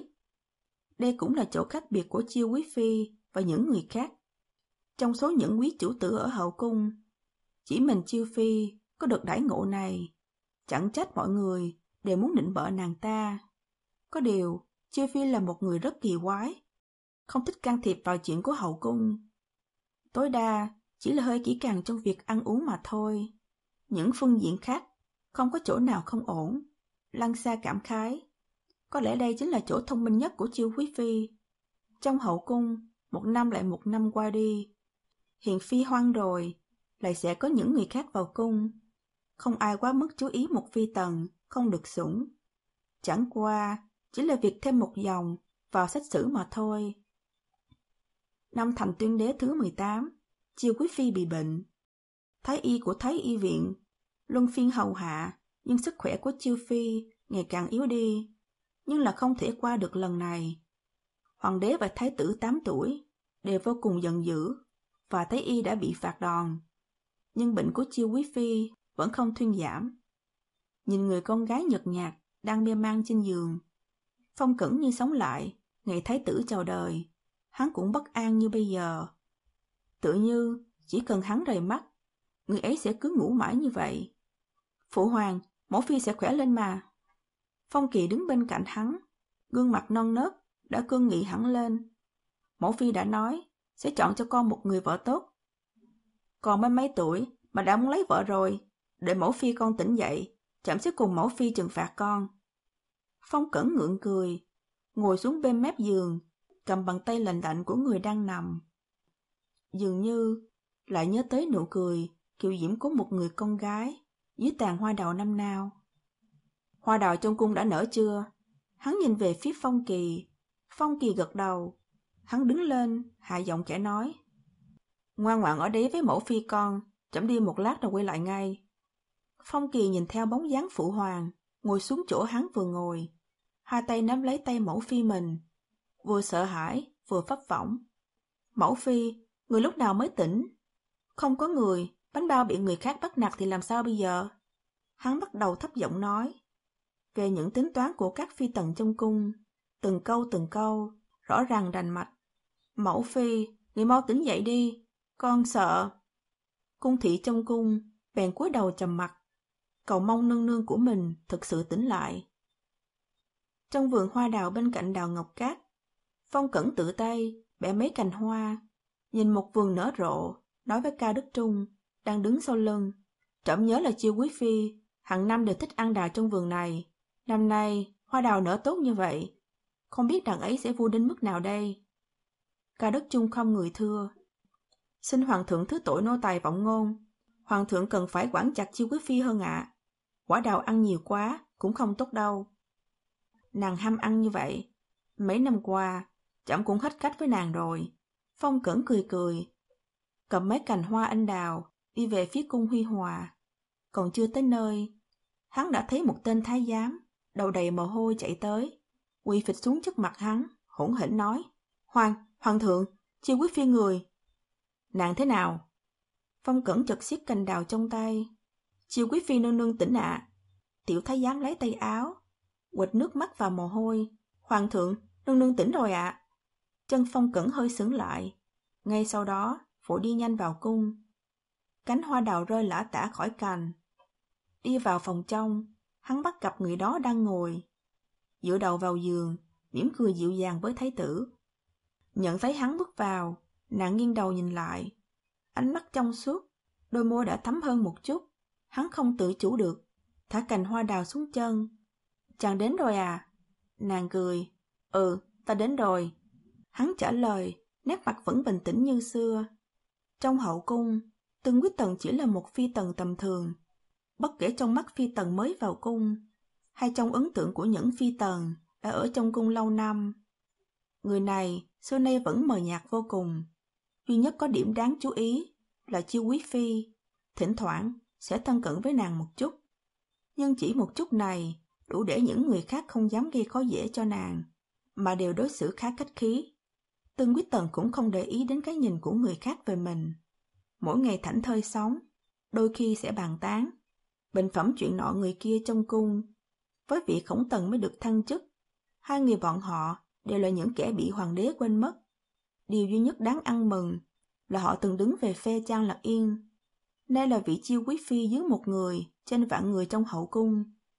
S1: Đây cũng là chỗ khác biệt của Chiêu quý phi và những người khác. Trong số những quý chủ tử ở hậu cung, chỉ mình Chiêu phi có được đãi ngộ này. Chẳng trách mọi người đều muốn nịnh bợ nàng ta. Có điều, Chiêu phi là một người rất kỳ quái, không thích can thiệp vào chuyện của hậu cung. Tối đa chỉ là hơi kỹ càng trong việc ăn uống mà thôi. Những phương diện khác không có chỗ nào không ổn. Lăng Sa cảm khái, có lẽ đây chính là chỗ thông minh nhất của Chiêu quý phi. Trong hậu cung, một năm lại một năm qua đi, hiền phi hoang rồi, lại sẽ có những người khác vào cung. Không ai quá mức chú ý một phi tần không được sủng. Chẳng qua chỉ là việc thêm một dòng vào sách sử mà thôi. Năm Thành Tuyên đế thứ mười tám, Chiêu quý phi bị bệnh. Thái y của Thái y viện luân phiên hầu hạ, nhưng sức khỏe của Chiêu phi ngày càng yếu đi, nhưng là không thể qua được lần này. Hoàng đế và thái tử tám tuổi đều vô cùng giận dữ, và Thái y đã bị phạt đòn. Nhưng bệnh của Chiêu quý phi vẫn không thuyên giảm. Nhìn người con gái nhợt nhạt đang mê man trên giường, Phong Cẩn như sống lại ngày thái tử chào đời. Hắn cũng bất an như bây giờ. Tự như chỉ cần hắn rời mắt, người ấy sẽ cứ ngủ mãi như vậy. Phụ hoàng, mẫu phi sẽ khỏe lên mà. Phong Kỳ đứng bên cạnh hắn, gương mặt non nớt đã cương nghị hẳn lên. Mẫu phi đã nói sẽ chọn cho con một người vợ tốt. Còn mấy mấy tuổi mà đã muốn lấy vợ rồi, để mẫu phi con tỉnh dậy, chậm sẽ cùng mẫu phi trừng phạt con. Phong Cẩn ngượng cười, ngồi xuống bên mép giường, cầm bàn tay lạnh lạnh của người đang nằm. Dường như lại nhớ tới nụ cười kiều diễm của một người con gái dưới tàn hoa đào năm nào. Hoa đào trong cung đã nở chưa? Hắn nhìn về phía Phong Kỳ. Phong Kỳ gật đầu. Hắn đứng lên, hạ giọng kẻ nói: Ngoan ngoãn ở đấy với mẫu phi con, chậm đi một lát rồi quay lại ngay. Phong Kỳ nhìn theo bóng dáng phụ hoàng, ngồi xuống chỗ hắn vừa ngồi, hai tay nắm lấy tay mẫu phi mình, vừa sợ hãi, vừa phấp phỏng. Mẫu phi, người lúc nào mới tỉnh? Không có người, bánh bao bị người khác bắt nạt thì làm sao bây giờ? Hắn bắt đầu thấp giọng nói về những tính toán của các phi tần trong cung, từng câu từng câu, rõ ràng rành mạch. Mẫu phi, người mau tỉnh dậy đi, con sợ. Cung thị trong cung bèn cúi đầu trầm mặc, cầu mong nương nương của mình thực sự tỉnh lại. Trong vườn hoa đào bên cạnh đào Ngọc Cát, Phong Cẩn tự tay bẻ mấy cành hoa, nhìn một vườn nở rộ, nói với Cao Đức Trung đang đứng sau lưng: Trẫm nhớ là Chiêu quý phi hàng năm đều thích ăn đào trong vườn này. Năm nay hoa đào nở tốt như vậy, không biết đàn ấy sẽ vui đến mức nào đây. Cao Đức Trung không người thưa: Xin hoàng thượng thứ tội nô tài vọng ngôn, hoàng thượng cần phải quản chặt Chiêu quý phi hơn ạ. À. Quả đào ăn nhiều quá cũng không tốt đâu. Nàng ham ăn như vậy, mấy năm qua trẫm cũng hết cách với nàng rồi. Phong Cẩn cười cười, cầm mấy cành hoa anh đào đi về phía cung Huy Hòa. Còn chưa tới nơi, hắn đã thấy một tên thái giám đầu đầy mồ hôi chạy tới, quỳ phịch xuống trước mặt hắn, hỗn hển nói: Hoàng, Hoàng thượng, Chiêu quý phi người. Nàng thế nào? Phong Cẩn chật siết cành đào trong tay. Chiêu quý phi nương nương tỉnh ạ. Tiểu thái giám lấy tay áo, quệt nước mắt vào mồ hôi. Hoàng thượng, nương nương tỉnh rồi ạ. Chân Phong Cẩn hơi sững lại. Ngay sau đó, vội đi nhanh vào cung. Cánh hoa đào rơi lả tả khỏi cành. Đi vào phòng trong, hắn bắt gặp người đó đang ngồi, dựa đầu vào giường, mỉm cười dịu dàng với thái tử. Nhận thấy hắn bước vào, nàng nghiêng đầu nhìn lại. Ánh mắt trong suốt, đôi môi đã thắm hơn một chút. Hắn không tự chủ được, thả cành hoa đào xuống chân. Chàng đến rồi à? Nàng cười. Ừ, ta đến rồi. Hắn trả lời, nét mặt vẫn bình tĩnh như xưa. Trong hậu cung, Tương Quyết Tần chỉ là một phi tần tầm thường. Bất kể trong mắt phi tần mới vào cung, hay trong ấn tượng của những phi tần đã ở trong cung lâu năm, người này xưa nay vẫn mờ nhạt vô cùng. Duy nhất có điểm đáng chú ý là Chiêu quý phi thỉnh thoảng sẽ thân cận với nàng một chút. Nhưng chỉ một chút này đủ để những người khác không dám gây khó dễ cho nàng, mà đều đối xử khá khách khí. Tương Quyết Tần cũng không để ý đến cái nhìn của người khác về mình. Mỗi ngày thảnh thơi sống, đôi khi sẽ bàn tán, bình phẩm chuyện nọ người kia trong cung. Với vị Khổng Tần mới được thăng chức, hai người bọn họ đều là những kẻ bị hoàng đế quên mất. Điều duy nhất đáng ăn mừng là họ từng đứng về phe Trang Lạc Yên. Nay là vị Chiêu quý phi dưới một người trên vạn người trong hậu cung.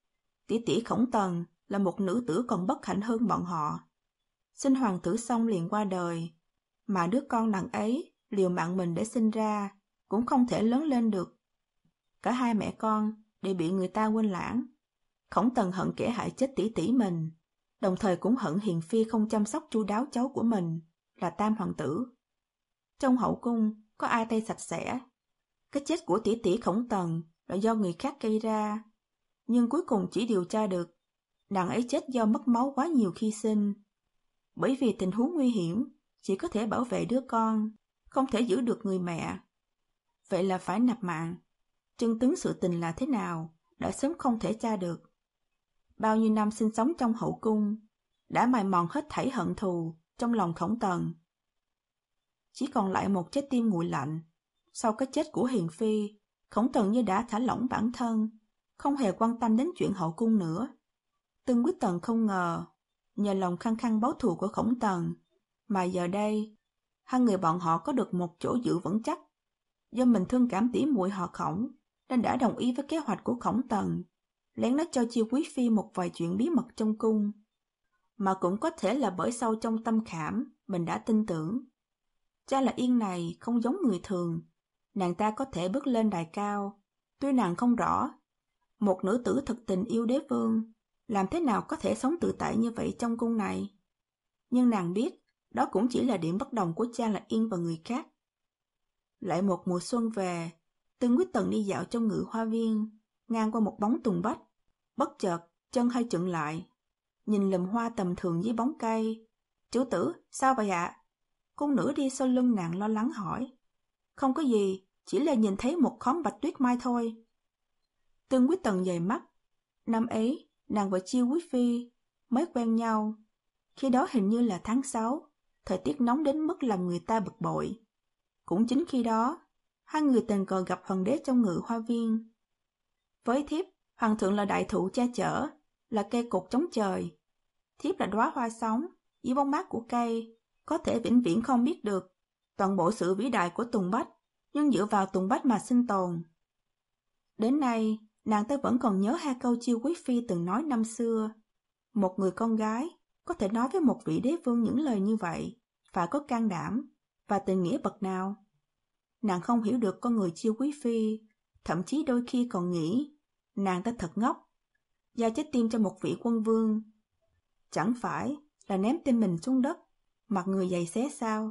S1: Tỷ tỷ Khổng Tần là một nữ tử còn bất hạnh hơn bọn họ. Sinh hoàng tử xong liền qua đời, mà đứa con nàng ấy liều mạng mình để sinh ra cũng không thể lớn lên được. Cả hai mẹ con đều bị người ta quên lãng. Khổng Tần hận kẻ hại chết tỷ tỷ mình, đồng thời cũng hận hiền phi không chăm sóc chu đáo cháu của mình là Tam hoàng tử. Trong hậu cung có ai tay sạch sẽ? Cái chết của tỷ tỷ Khổng Tần là do người khác gây ra, nhưng cuối cùng chỉ điều tra được nàng ấy chết do mất máu quá nhiều khi sinh. Bởi vì tình huống nguy hiểm, chỉ có thể bảo vệ đứa con, không thể giữ được người mẹ. Vậy là phải nạp mạng. Chân tướng sự tình là thế nào đã sớm không thể tra được. Bao nhiêu năm sinh sống trong hậu cung đã mài mòn hết thảy hận thù trong lòng Khổng Tần. Chỉ còn lại một trái tim nguội lạnh. Sau cái chết của hiền phi, Khổng Tần như đã thả lỏng bản thân, không hề quan tâm đến chuyện hậu cung nữa. Tương Quyết Tần không ngờ, nhờ lòng khăng khăng báo thù của Khổng Tần, mà giờ đây, hai người bọn họ có được một chỗ dựa vững chắc. Do mình thương cảm tỉ muội họ Khổng, nên đã đồng ý với kế hoạch của Khổng Tần, lén nói cho Chiêu quý phi một vài chuyện bí mật trong cung. Mà cũng có thể là bởi sâu trong tâm khảm, mình đã tin tưởng. Cha là Yên này không giống người thường, nàng ta có thể bước lên đài cao. Tuy nàng không rõ, một nữ tử thực tình yêu đế vương, làm thế nào có thể sống tự tại như vậy trong cung này. Nhưng nàng biết, đó cũng chỉ là điểm bất đồng của Cha là Yên và người khác. Lại một mùa xuân về, Tương Quyết Tần đi dạo trong Ngự Hoa Viên, ngang qua một bóng tùng bách. Bất chợt, chân hơi chững lại, nhìn lùm hoa tầm thường dưới bóng cây. Chủ tử, sao vậy ạ? Cung nữ đi sau lưng nàng lo lắng hỏi. Không có gì, chỉ là nhìn thấy một khóm bạch tuyết mai thôi. Tương Quyết Tần dời mắt. Năm ấy, nàng và Chiêu quý phi mới quen nhau. Khi đó hình như là tháng sáu, thời tiết nóng đến mức làm người ta bực bội. Cũng chính khi đó, hai người tình cờ gặp hoàng đế trong Ngự Hoa Viên. Với thiếp, hoàng thượng là đại thụ che chở, là cây cột chống trời. Thiếp là đóa hoa sóng, dưới bóng mát của cây, có thể vĩnh viễn không biết được toàn bộ sự vĩ đại của Tùng Bách, nhưng dựa vào Tùng Bách mà sinh tồn. Đến nay, nàng ta vẫn còn nhớ hai câu Chiêu quý phi từng nói năm xưa. Một người con gái có thể nói với một vị đế vương những lời như vậy, phải có can đảm và tình nghĩa bậc nào. Nàng không hiểu được con người Chiêu quý phi, thậm chí đôi khi còn nghĩ nàng ta thật ngốc, giao trái tim cho một vị quân vương. Chẳng phải là ném tim mình xuống đất, mặc người giày xé sao?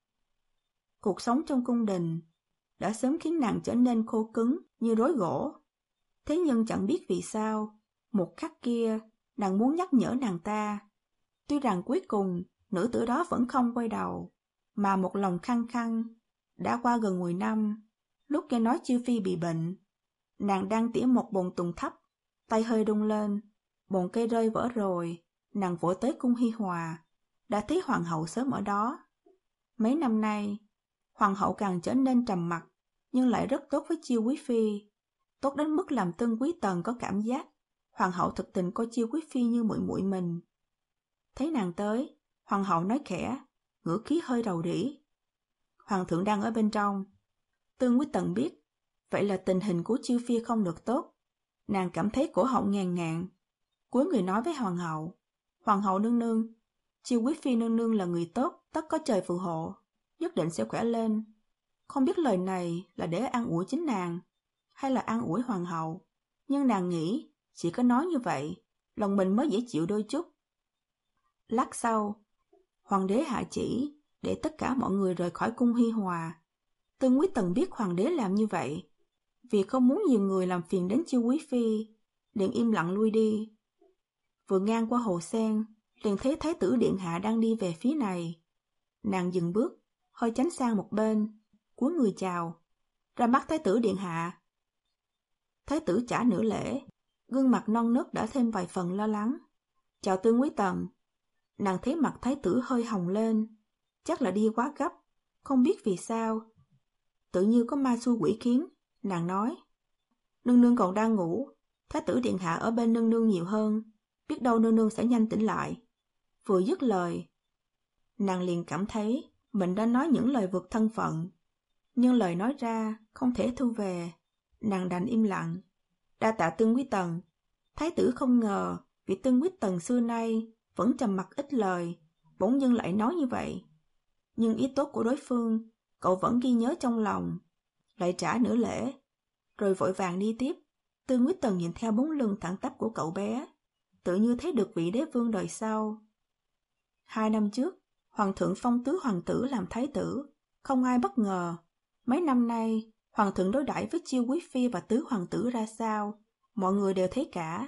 S1: Cuộc sống trong cung đình đã sớm khiến nàng trở nên khô cứng như rối gỗ. Thế nhưng chẳng biết vì sao, một khắc kia nàng muốn nhắc nhở nàng ta. Tuy rằng cuối cùng nữ tử đó vẫn không quay đầu, mà một lòng khăng khăng. Đã qua gần mười năm, lúc nghe nói Chiêu phi bị bệnh, nàng đang tỉa một bồn tùng thấp, tay hơi rung lên, bồn cây rơi vỡ rồi, nàng vội tới cung Hi Hòa, đã thấy hoàng hậu sớm ở đó. Mấy năm nay, hoàng hậu càng trở nên trầm mặc, nhưng lại rất tốt với Chiêu quý phi, tốt đến mức làm Tân Quý Tần có cảm giác hoàng hậu thực tình coi Chiêu quý phi như muội muội mình. Thấy nàng tới, hoàng hậu nói khẽ, ngữ khí hơi rầu rĩ: "Hoàng thượng đang ở bên trong." Tân Quý Tần biết, vậy là tình hình của Chiêu phi không được tốt. Nàng cảm thấy cổ họng ngàn ngạn, cúi người nói với hoàng hậu: "Hoàng hậu nương nương, Chiêu quý phi nương nương là người tốt, tất có trời phù hộ, nhất định sẽ khỏe lên." Không biết lời này là để an ủi chính nàng, hay là an ủi hoàng hậu, nhưng nàng nghĩ chỉ có nói như vậy, lòng mình mới dễ chịu đôi chút. Lát sau, hoàng đế hạ chỉ để tất cả mọi người rời khỏi cung Hi Hòa. Tân Quý Tần biết hoàng đế làm như vậy vì không muốn nhiều người làm phiền đến Chiêu quý phi, liền im lặng lui đi. Vừa ngang qua hồ sen, liền thấy thái tử điện hạ đang đi về phía này. Nàng dừng bước, hơi tránh sang một bên, cúi người chào: "Ra mắt thái tử điện hạ." Thái tử trả nửa lễ, gương mặt non nớt đã thêm vài phần lo lắng: "Chào Tương Quý Tần." Nàng thấy mặt thái tử hơi hồng lên, chắc là đi quá gấp, không biết vì sao. Tự như có ma xui quỷ khiến, nàng nói: "Nương nương còn đang ngủ, thái tử điện hạ ở bên nương nương nhiều hơn, biết đâu nương nương sẽ nhanh tỉnh lại." Vừa dứt lời, nàng liền cảm thấy mình đã nói những lời vượt thân phận, nhưng lời nói ra không thể thu về. Nàng đành im lặng: "Đa tạ Tương Quý Tần." Thái tử không ngờ vị Tương Quý Tần xưa nay vẫn trầm mặc ít lời, bỗng dưng lại nói như vậy. Nhưng ý tốt của đối phương, cậu vẫn ghi nhớ trong lòng, lại trả nửa lễ, rồi vội vàng đi tiếp. Tương Quý Tần nhìn theo bóng lưng thẳng tắp của cậu bé, tự như thấy được vị đế vương đời sau. Hai năm trước, hoàng thượng phong tứ hoàng tử làm thái tử, không ai bất ngờ. Mấy năm nay, hoàng thượng đối đãi với Chiêu quý phi và tứ hoàng tử ra sao, mọi người đều thấy cả.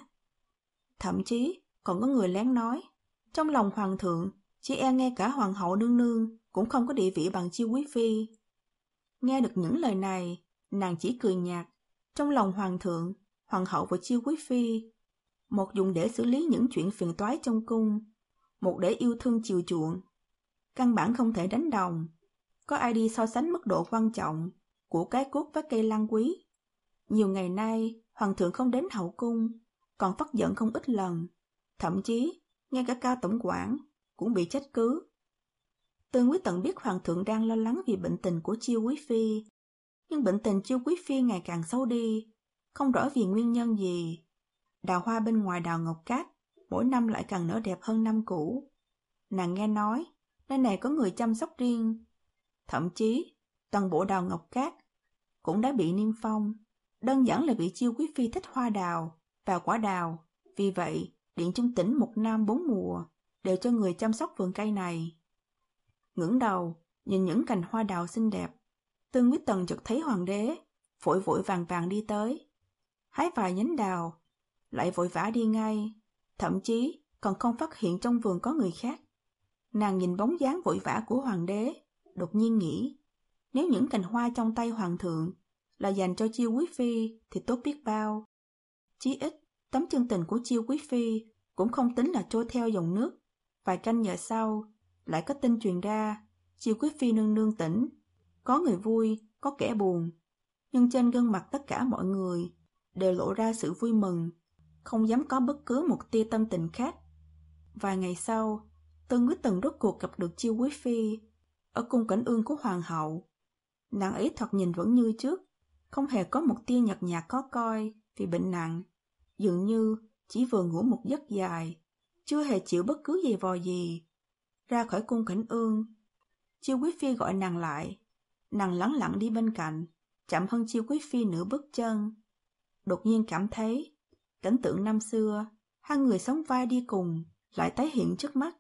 S1: Thậm chí còn có người lén nói, trong lòng hoàng thượng, chỉ e ngay cả hoàng hậu nương nương cũng không có địa vị bằng Chiêu quý phi. Nghe được những lời này, nàng chỉ cười nhạt. Trong lòng hoàng thượng, hoàng hậu và Chiêu quý phi, một dùng để xử lý những chuyện phiền toái trong cung, một để yêu thương chiều chuộng, căn bản không thể đánh đồng. Có ai đi so sánh mức độ quan trọng của cái cốt với cây lan quý. Nhiều ngày nay, hoàng thượng không đến hậu cung, còn phát giận không ít lần, thậm chí ngay cả Cao tổng quản cũng bị trách cứ. Tương Quý Tần biết hoàng thượng đang lo lắng vì bệnh tình của Chiêu quý phi, nhưng bệnh tình Chiêu quý phi ngày càng xấu đi, không rõ vì nguyên nhân gì. Đào hoa bên ngoài đào Ngọc Cát mỗi năm lại càng nở đẹp hơn năm cũ. Nàng nghe nói nơi này có người chăm sóc riêng, thậm chí toàn bộ đào Ngọc Cát cũng đã bị niêm phong, đơn giản là vì Chiêu quý phi thích hoa đào và quả đào. Vì vậy, Điện Trung Tỉnh một năm bốn mùa đều cho người chăm sóc vườn cây này. Ngẩng đầu nhìn những cành hoa đào xinh đẹp, Tương Quý Tần chợt thấy hoàng đế vội vội vàng vàng đi tới, hái vài nhánh đào, lại vội vã đi ngay, thậm chí còn không phát hiện trong vườn có người khác. Nàng nhìn bóng dáng vội vã của hoàng đế, đột nhiên nghĩ, nếu những cành hoa trong tay hoàng thượng là dành cho Chiêu quý phi thì tốt biết bao. Chí ít, tấm chân tình của Chiêu quý phi cũng không tính là trôi theo dòng nước. Vài canh giờ sau, lại có tin truyền ra, Chiêu quý phi nương nương tỉnh. Có người vui, có kẻ buồn, nhưng trên gương mặt tất cả mọi người đều lộ ra sự vui mừng, không dám có bất cứ một tia tâm tình khác. Vài ngày sau, Tương Quý Tần rốt cuộc gặp được Chiêu quý phi ở cung Cảnh Ương của hoàng hậu. Nàng ấy thoạt nhìn vẫn như trước, không hề có một tia nhợt nhạt khó coi vì bệnh nặng, dường như chỉ vừa ngủ một giấc dài, chưa hề chịu bất cứ giày vò gì. Ra khỏi cung Cảnh Ương, Chiêu quý phi gọi nàng lại. Nàng lẳng lặng đi bên cạnh, chậm hơn Chiêu quý phi nửa bước chân. Đột nhiên cảm thấy cảnh tượng năm xưa, hai người sống vai đi cùng lại tái hiện trước mắt.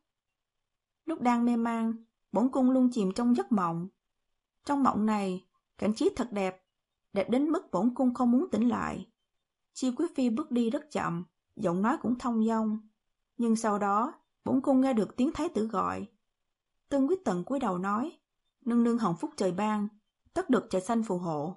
S1: Lúc đang mê man, bổn cung luôn chìm trong giấc mộng. Trong mộng này, cảnh trí thật đẹp, đẹp đến mức bổn cung không muốn tỉnh lại. Chiêu quý phi bước đi rất chậm, giọng nói cũng thông dong. Nhưng sau đó, bổn cung nghe được tiếng thái tử gọi. Tương Quý Tần cúi đầu nói, nương nương hồng phúc trời ban, tất được trời xanh phù hộ.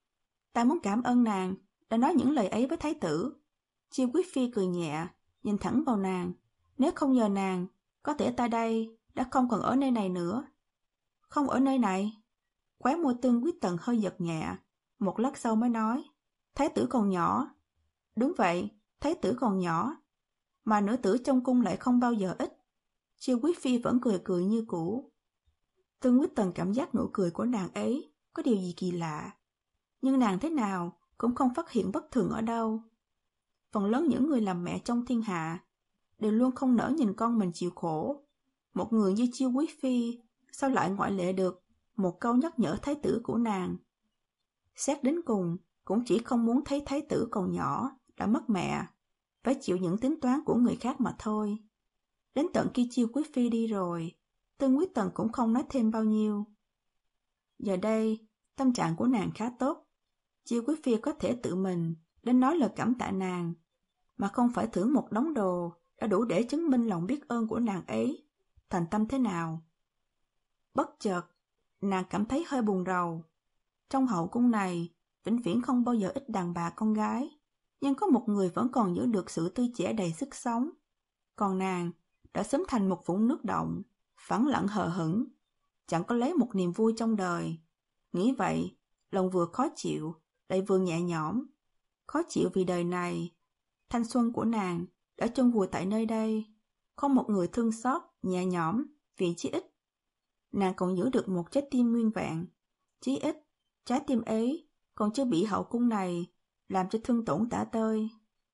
S1: Ta muốn cảm ơn nàng đã nói những lời ấy với thái tử. Chiêu quý phi cười nhẹ, nhìn thẳng vào nàng, Nếu không nhờ nàng, có thể ta đây đã không còn ở nơi này nữa. Không ở nơi này? Khóe môi Tương Quyết Tần hơi giật nhẹ, một lát sau mới nói, thái tử còn nhỏ. Đúng vậy, thái tử còn nhỏ, mà nữ tử trong cung lại không bao giờ ít. Chiêu quý phi vẫn cười cười như cũ. Tương Quyết Tần cảm giác nụ cười của nàng ấy có điều gì kỳ lạ, nhưng nàng thế nào cũng không phát hiện bất thường ở đâu. Phần lớn những người làm mẹ trong thiên hạ đều luôn không nỡ nhìn con mình chịu khổ. Một người như Chiêu quý phi sao lại ngoại lệ được một câu nhắc nhở thái tử của nàng. Xét đến cùng cũng chỉ không muốn thấy thái tử còn nhỏ đã mất mẹ, phải chịu những tính toán của người khác mà thôi. Đến tận khi Chiêu quý phi đi rồi, Tương Quyết Tần cũng không nói thêm bao nhiêu. Giờ đây, tâm trạng của nàng khá tốt. Chiêu quý phi có thể tự mình đến nói lời cảm tạ nàng, mà không phải thưởng một đống đồ đã đủ để chứng minh lòng biết ơn của nàng ấy thành tâm thế nào. Bất chợt, nàng cảm thấy hơi buồn rầu. Trong hậu cung này, vĩnh viễn không bao giờ ít đàn bà con gái, nhưng có một người vẫn còn giữ được sự tươi trẻ đầy sức sống. Còn nàng đã sớm thành một vũng nước động, phẳng lặng hờ hững, chẳng có lấy một niềm vui trong đời. Nghĩ vậy, lòng vừa khó chịu, lại vừa nhẹ nhõm. Khó chịu vì đời này, thanh xuân của nàng đã chôn vùi tại nơi đây, không một người thương xót, nhẹ nhõm, vì chí ít nàng còn giữ được một trái tim nguyên vẹn. Chí ít, trái tim ấy còn chưa bị hậu cung này làm cho thương tổn tả tơi.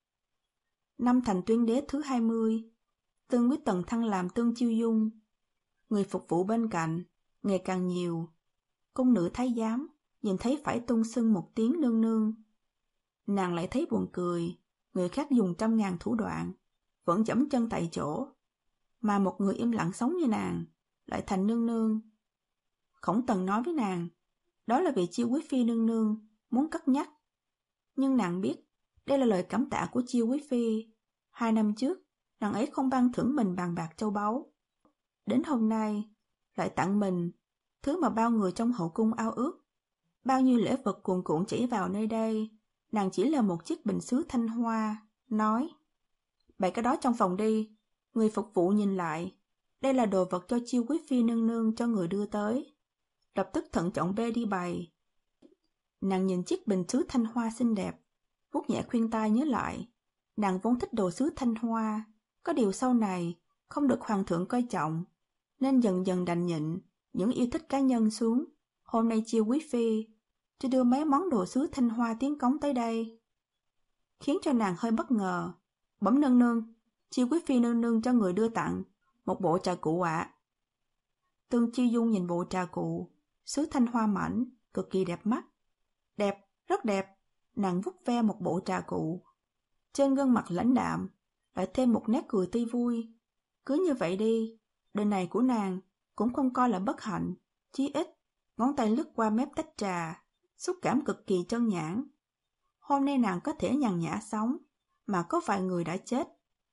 S1: Năm thành Tuyên đế thứ hai mươi, Tương Quyết Tần thăng làm Tương Chiêu Dung. Người phục vụ bên cạnh ngày càng nhiều. Cung nữ thái giám nhìn thấy phải tung xưng một tiếng nương nương. Nàng lại thấy buồn cười, người khác dùng trăm ngàn thủ đoạn, vẫn giẫm chân tại chỗ, mà một người im lặng sống như nàng lại thành nương nương. Khổng Tần nói với nàng, đó là vì Chiêu quý phi nương nương muốn cất nhắc. Nhưng nàng biết, đây là lời cảm tạ của Chiêu quý phi. Hai năm trước, nàng ấy không ban thưởng mình vàng bạc châu báu. Đến hôm nay, lại tặng mình thứ mà bao người trong hậu cung ao ước. Bao nhiêu lễ vật cuồn cuộn chảy vào nơi đây, nàng chỉ là một chiếc bình sứ thanh hoa, nói, bày cái đó trong phòng đi. Người phục vụ nhìn lại, đây là đồ vật cho Chiêu quý phi nương nương cho người đưa tới. Lập tức thận trọng bê đi bày. Nàng nhìn chiếc bình sứ thanh hoa xinh đẹp, vuốt nhẹ khuyên tai nhớ lại, nàng vốn thích đồ sứ thanh hoa, có điều sau này không được hoàng thượng coi trọng, nên dần dần đành nhịn những yêu thích cá nhân xuống. Hôm nay Chiêu quý phi cho đưa mấy món đồ sứ thanh hoa tiến cống tới đây, khiến cho nàng hơi bất ngờ. Bẩm nương nương, Chiêu quý phi nương nương cho người đưa tặng một bộ trà cụ ạ. À. Tương Chiêu Dung nhìn bộ trà cụ, sứ thanh hoa mảnh, cực kỳ đẹp mắt. Đẹp, rất đẹp. Nàng vuốt ve một bộ trà cụ. Trên gương mặt lãnh đạm lại thêm một nét cười tươi vui. Cứ như vậy đi, đời này của nàng cũng không coi là bất hạnh. Chí ít, ngón tay lướt qua mép tách trà, xúc cảm cực kỳ chân nhãn. Hôm nay nàng có thể nhàn nhã sống, mà có vài người đã chết.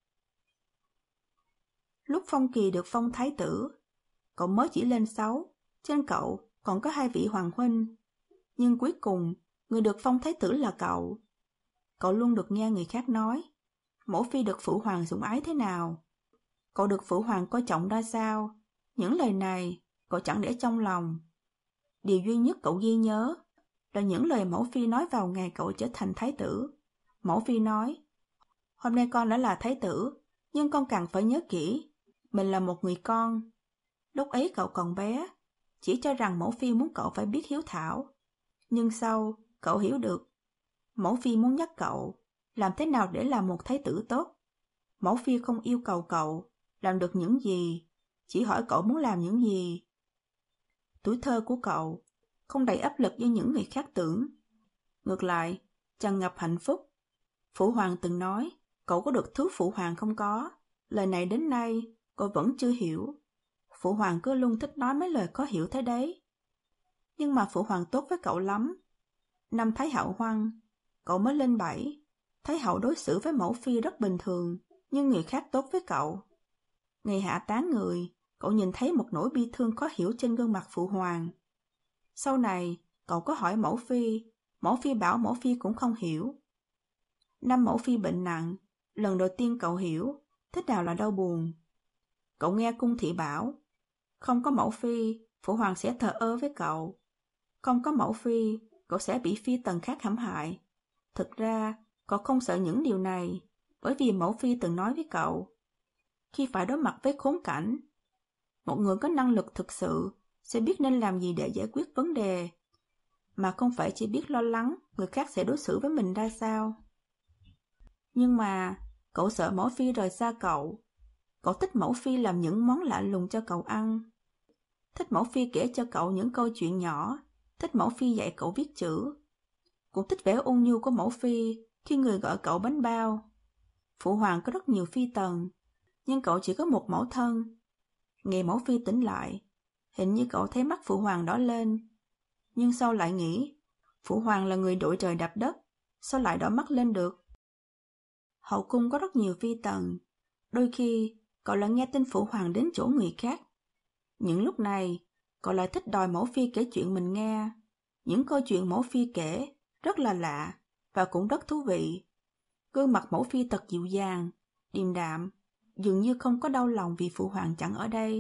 S1: Lúc Phong Kỳ được phong thái tử, cậu mới chỉ lên sáu, trên cậu còn có hai vị hoàng huynh. Nhưng cuối cùng, người được phong thái tử là cậu. Cậu luôn được nghe người khác nói, mẫu phi được phụ hoàng sủng ái thế nào, cậu được phụ hoàng coi trọng ra sao. Những lời này cậu chẳng để trong lòng. Điều duy nhất cậu ghi nhớ là những lời mẫu phi nói vào ngày cậu trở thành thái tử. Mẫu phi nói, hôm nay con đã là thái tử, nhưng con càng phải nhớ kỹ, mình là một người con. Lúc ấy cậu còn bé, chỉ cho rằng mẫu phi muốn cậu phải biết hiếu thảo. Nhưng sau, cậu hiểu được, mẫu phi muốn nhắc cậu làm thế nào để làm một thái tử tốt. Mẫu phi không yêu cầu cậu làm được những gì, chỉ hỏi cậu muốn làm những gì. Tuổi thơ của cậu không đầy áp lực như những người khác tưởng. Ngược lại, tràn ngập hạnh phúc. Phụ hoàng từng nói, cậu có được thứ phụ hoàng không có. Lời này đến nay, cậu vẫn chưa hiểu. Phụ hoàng cứ luôn thích nói mấy lời có hiểu thế đấy. Nhưng mà phụ hoàng tốt với cậu lắm. Năm Thái hậu hoăng, cậu mới lên bảy. Thái hậu đối xử với mẫu phi rất bình thường, nhưng người khác tốt với cậu. Ngày hạ táng người, cậu nhìn thấy một nỗi bi thương khó hiểu trên gương mặt phụ hoàng. Sau này, cậu có hỏi mẫu phi, mẫu phi bảo mẫu phi cũng không hiểu. Năm mẫu phi bệnh nặng, lần đầu tiên cậu hiểu, thế nào là đau buồn? Cậu nghe cung thị bảo, không có mẫu phi, phụ hoàng sẽ thờ ơ với cậu. Không có mẫu phi, cậu sẽ bị phi tần khác hãm hại. Thực ra, cậu không sợ những điều này, bởi vì mẫu phi từng nói với cậu. Khi phải đối mặt với khốn cảnh, một người có năng lực thực sự sẽ biết nên làm gì để giải quyết vấn đề, mà không phải chỉ biết lo lắng người khác sẽ đối xử với mình ra sao. Nhưng mà, cậu sợ mẫu phi rời xa cậu. Cậu thích mẫu phi làm những món lạ lùng cho cậu ăn. Thích mẫu phi kể cho cậu những câu chuyện nhỏ. Thích mẫu phi dạy cậu viết chữ. Cũng thích vẻ ôn nhu của mẫu phi khi người gọi cậu bánh bao. Phụ hoàng có rất nhiều phi tần, nhưng cậu chỉ có một mẫu thân. Ngày mẫu phi tỉnh lại, hình như cậu thấy mắt phụ hoàng đỏ lên. Nhưng sau lại nghĩ, phụ hoàng là người đội trời đạp đất, sao lại đỏ mắt lên được? Hậu cung có rất nhiều phi tần, đôi khi cậu lại nghe tin phụ hoàng đến chỗ người khác. Những lúc này, cậu lại thích đòi mẫu phi kể chuyện mình nghe. Những câu chuyện mẫu phi kể rất là lạ và cũng rất thú vị. Gương mặt mẫu phi thật dịu dàng, điềm đạm, dường như không có đau lòng vì phụ hoàng chẳng ở đây.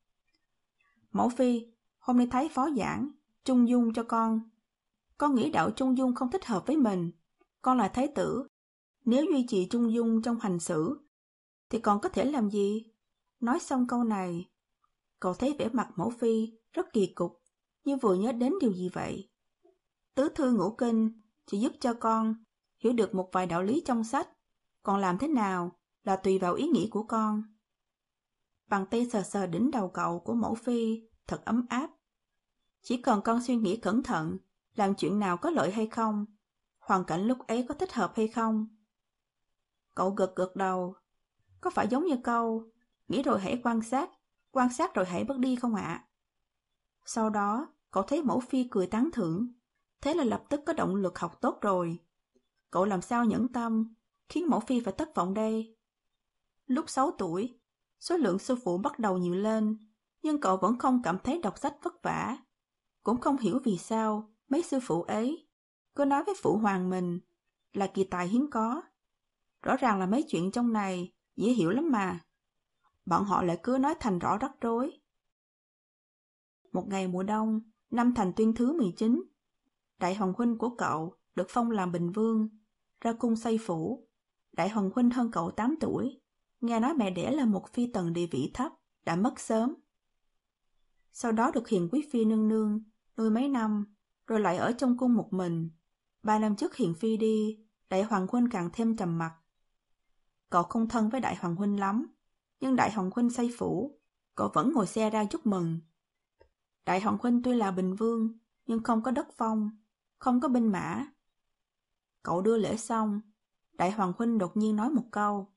S1: Mẫu phi, hôm nay thấy phó giảng, trung dung cho con. Con nghĩ đạo trung dung không thích hợp với mình. Con là thái tử. Nếu duy trì trung dung trong hành xử, thì còn có thể làm gì? Nói xong câu này, cậu thấy vẻ mặt mẫu phi rất kỳ cục, như vừa nhớ đến điều gì vậy. Tứ thư ngũ kinh chỉ giúp cho con hiểu được một vài đạo lý trong sách, còn làm thế nào là tùy vào ý nghĩ của con. Bàn tay sờ sờ đỉnh đầu cậu của mẫu phi thật ấm áp. Chỉ cần con suy nghĩ cẩn thận, làm chuyện nào có lợi hay không, hoàn cảnh lúc ấy có thích hợp hay không. Cậu gật gật đầu. Có phải giống như câu, nghĩ rồi hãy quan sát, quan sát rồi hãy bước đi không ạ? Sau đó, cậu thấy mẫu phi cười tán thưởng, thế là lập tức có động lực học tốt rồi. Cậu làm sao nhẫn tâm, khiến mẫu phi phải thất vọng đây? Lúc sáu tuổi, số lượng sư phụ bắt đầu nhiều lên, nhưng cậu vẫn không cảm thấy đọc sách vất vả. Cũng không hiểu vì sao mấy sư phụ ấy cứ nói với phụ hoàng mình là kỳ tài hiếm có. Rõ ràng là mấy chuyện trong này dễ hiểu lắm mà. Bọn họ lại cứ nói thành rõ rắc rối. Một ngày mùa đông, năm Thành Tuyên thứ mười chín, đại hoàng huynh của cậu được phong làm Bình Vương, ra cung xây phủ. Đại hoàng huynh hơn cậu tám tuổi, nghe nói mẹ đẻ là một phi tần địa vị thấp, đã mất sớm. Sau đó được Hiền quý phi nương nương nuôi mấy năm, rồi lại ở trong cung một mình. Ba năm trước Hiền phi đi, đại hoàng huynh càng thêm trầm mặc. Cậu không thân với đại hoàng huynh lắm, nhưng đại hoàng huynh xây phủ, cậu vẫn ngồi xe ra chúc mừng. Đại hoàng huynh tuy là Bình Vương, nhưng không có đất phong, không có binh mã. Cậu đưa lễ xong, đại hoàng huynh đột nhiên nói một câu.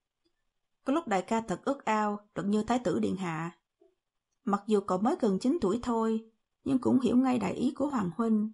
S1: Có lúc đại ca thật ước ao được như thái tử điện hạ. Mặc dù cậu mới gần chín tuổi thôi, nhưng cũng hiểu ngay đại ý của hoàng huynh.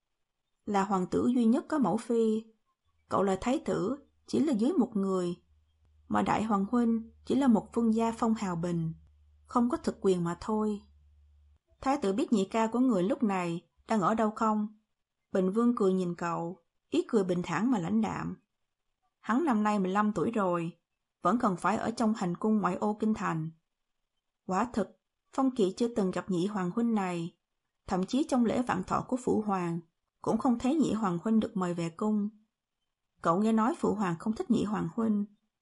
S1: Là hoàng tử duy nhất có mẫu phi, cậu là thái tử chỉ là dưới một người, mà đại hoàng huynh chỉ là một vương gia phong hào bình, không có thực quyền mà thôi. Thái tử biết nhị ca của người lúc này đang ở đâu không? Bình Vương cười nhìn cậu, ý cười bình thản mà lãnh đạm. Hắn năm nay mười lăm tuổi rồi, vẫn cần phải ở trong hành cung ngoại ô kinh thành. Quả thực, Phong Kỵ chưa từng gặp nhị hoàng huynh này, thậm chí trong lễ vạn thọ của phụ hoàng, cũng không thấy nhị hoàng huynh được mời về cung. Cậu nghe nói phụ hoàng không thích nhị hoàng huynh.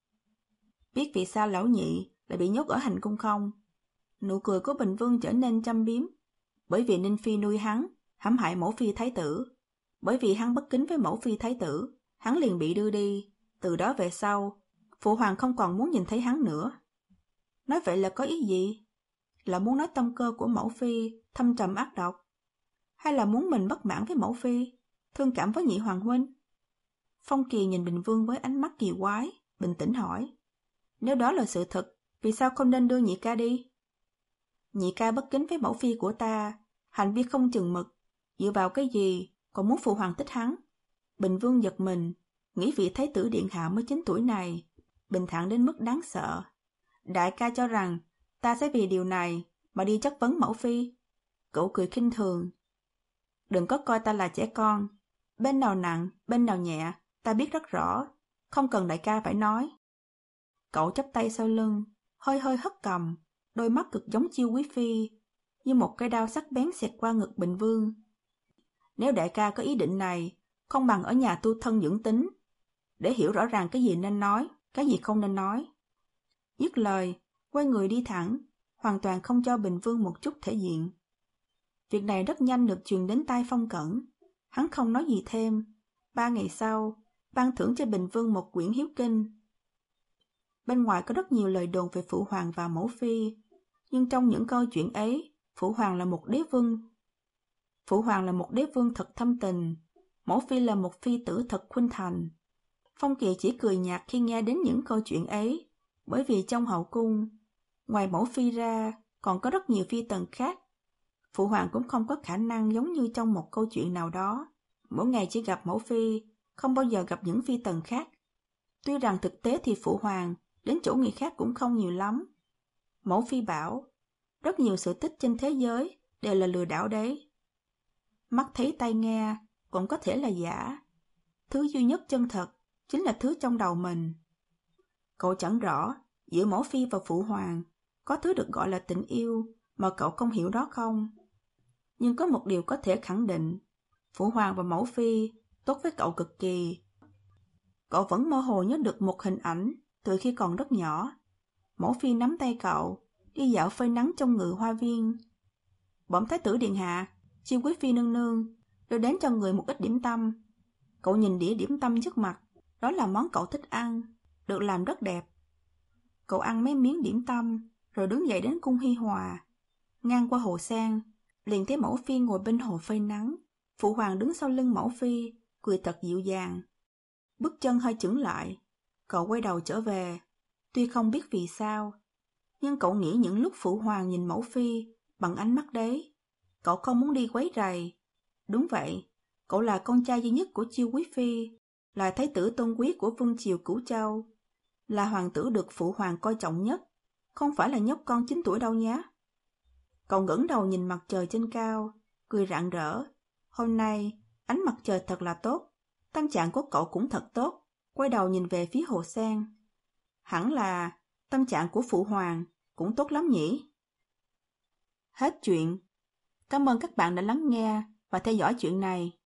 S1: Biết vì sao lão nhị lại bị nhốt ở hành cung không? Nụ cười của Bình Vương trở nên châm biếm. Bởi vì Ninh Phi nuôi hắn, hãm hại mẫu phi thái tử. Bởi vì hắn bất kính với mẫu phi thái tử, hắn liền bị đưa đi. Từ đó về sau, phụ hoàng không còn muốn nhìn thấy hắn nữa. Nói vậy là có ý gì? Là muốn nói tâm cơ của mẫu phi thâm trầm ác độc? Hay là muốn mình bất mãn với mẫu phi, thương cảm với nhị hoàng huynh? Phong Kỳ nhìn Bình Vương với ánh mắt kỳ quái, bình tĩnh hỏi. Nếu đó là sự thật, vì sao không nên đưa nhị ca đi? Nhị ca bất kính với mẫu phi của ta, hành vi không chừng mực, dựa vào cái gì còn muốn phụ hoàng thích hắn? Bình Vương giật mình, nghĩ vị thái tử điện hạ mới chín tuổi này, bình thản đến mức đáng sợ. Đại ca cho rằng ta sẽ vì điều này mà đi chất vấn mẫu phi. Cậu cười khinh thường. Đừng có coi ta là trẻ con, bên nào nặng, bên nào nhẹ, ta biết rất rõ, không cần đại ca phải nói. Cậu chắp tay sau lưng, hơi hơi hất cằm, đôi mắt cực giống Chiêu quý phi, như một cây đao sắc bén xẹt qua ngực Bình Vương. Nếu đại ca có ý định này, không bằng ở nhà tu thân dưỡng tính, để hiểu rõ ràng cái gì nên nói, cái gì không nên nói. Dứt lời, quay người đi thẳng, hoàn toàn không cho Bình Vương một chút thể diện. Việc này rất nhanh được truyền đến tai Phong Cẩn. Hắn không nói gì thêm. Ba ngày sau, ban thưởng cho Bình Vương một quyển hiếu kinh. Bên ngoài có rất nhiều lời đồn về Phụ Hoàng và Mẫu Phi, nhưng trong những câu chuyện ấy, Phụ Hoàng là một đế vương. Phụ Hoàng là một đế vương thật thâm tình, Mẫu Phi là một phi tử thật khuynh thành. Phong Kỳ chỉ cười nhạt khi nghe đến những câu chuyện ấy, bởi vì trong hậu cung, ngoài Mẫu Phi ra, còn có rất nhiều phi tần khác. Phụ Hoàng cũng không có khả năng giống như trong một câu chuyện nào đó, mỗi ngày chỉ gặp Mẫu Phi, không bao giờ gặp những phi tần khác. Tuy rằng thực tế thì Phụ Hoàng đến chỗ người khác cũng không nhiều lắm. Mẫu Phi bảo, rất nhiều sự tích trên thế giới đều là lừa đảo đấy. Mắt thấy tai nghe cũng có thể là giả. Thứ duy nhất chân thật chính là thứ trong đầu mình. Cậu chẳng rõ giữa Mẫu Phi và Phụ Hoàng có thứ được gọi là tình yêu mà cậu không hiểu đó không? Nhưng có một điều có thể khẳng định, Phụ Hoàng và Mẫu Phi tốt với cậu cực kỳ. Cậu vẫn mơ hồ nhớ được một hình ảnh từ khi còn rất nhỏ. Mẫu Phi nắm tay cậu, đi dạo phơi nắng trong ngự hoa viên. Bẩm Thái tử điện hạ, Chiêu quý phi nương nương, đưa đến cho người một ít điểm tâm. Cậu nhìn đĩa điểm tâm trước mặt, đó là món cậu thích ăn, được làm rất đẹp. Cậu ăn mấy miếng điểm tâm, rồi đứng dậy đến cung Hi Hòa. Ngang qua hồ sen, liền thấy Mẫu Phi ngồi bên hồ phơi nắng. Phụ Hoàng đứng sau lưng Mẫu Phi, cười thật dịu dàng. Bước chân hơi chững lại, cậu quay đầu trở về. Tuy không biết vì sao, nhưng cậu nghĩ những lúc Phụ Hoàng nhìn Mẫu Phi bằng ánh mắt đấy, cậu không muốn đi quấy rầy. Đúng vậy, cậu là con trai duy nhất của Chiêu quý phi, là thái tử tôn quý của vương triều Cửu Châu, là hoàng tử được Phụ Hoàng coi trọng nhất, không phải là nhóc con chín tuổi đâu nhé. Cậu ngẩng đầu nhìn mặt trời trên cao, cười rạng rỡ. Hôm nay, ánh mặt trời thật là tốt, tâm trạng của cậu cũng thật tốt, quay đầu nhìn về phía hồ sen. Hẳn là tâm trạng của Phụ Hoàng cũng tốt lắm nhỉ? Hết chuyện. Cảm ơn các bạn đã lắng nghe và theo dõi chuyện này.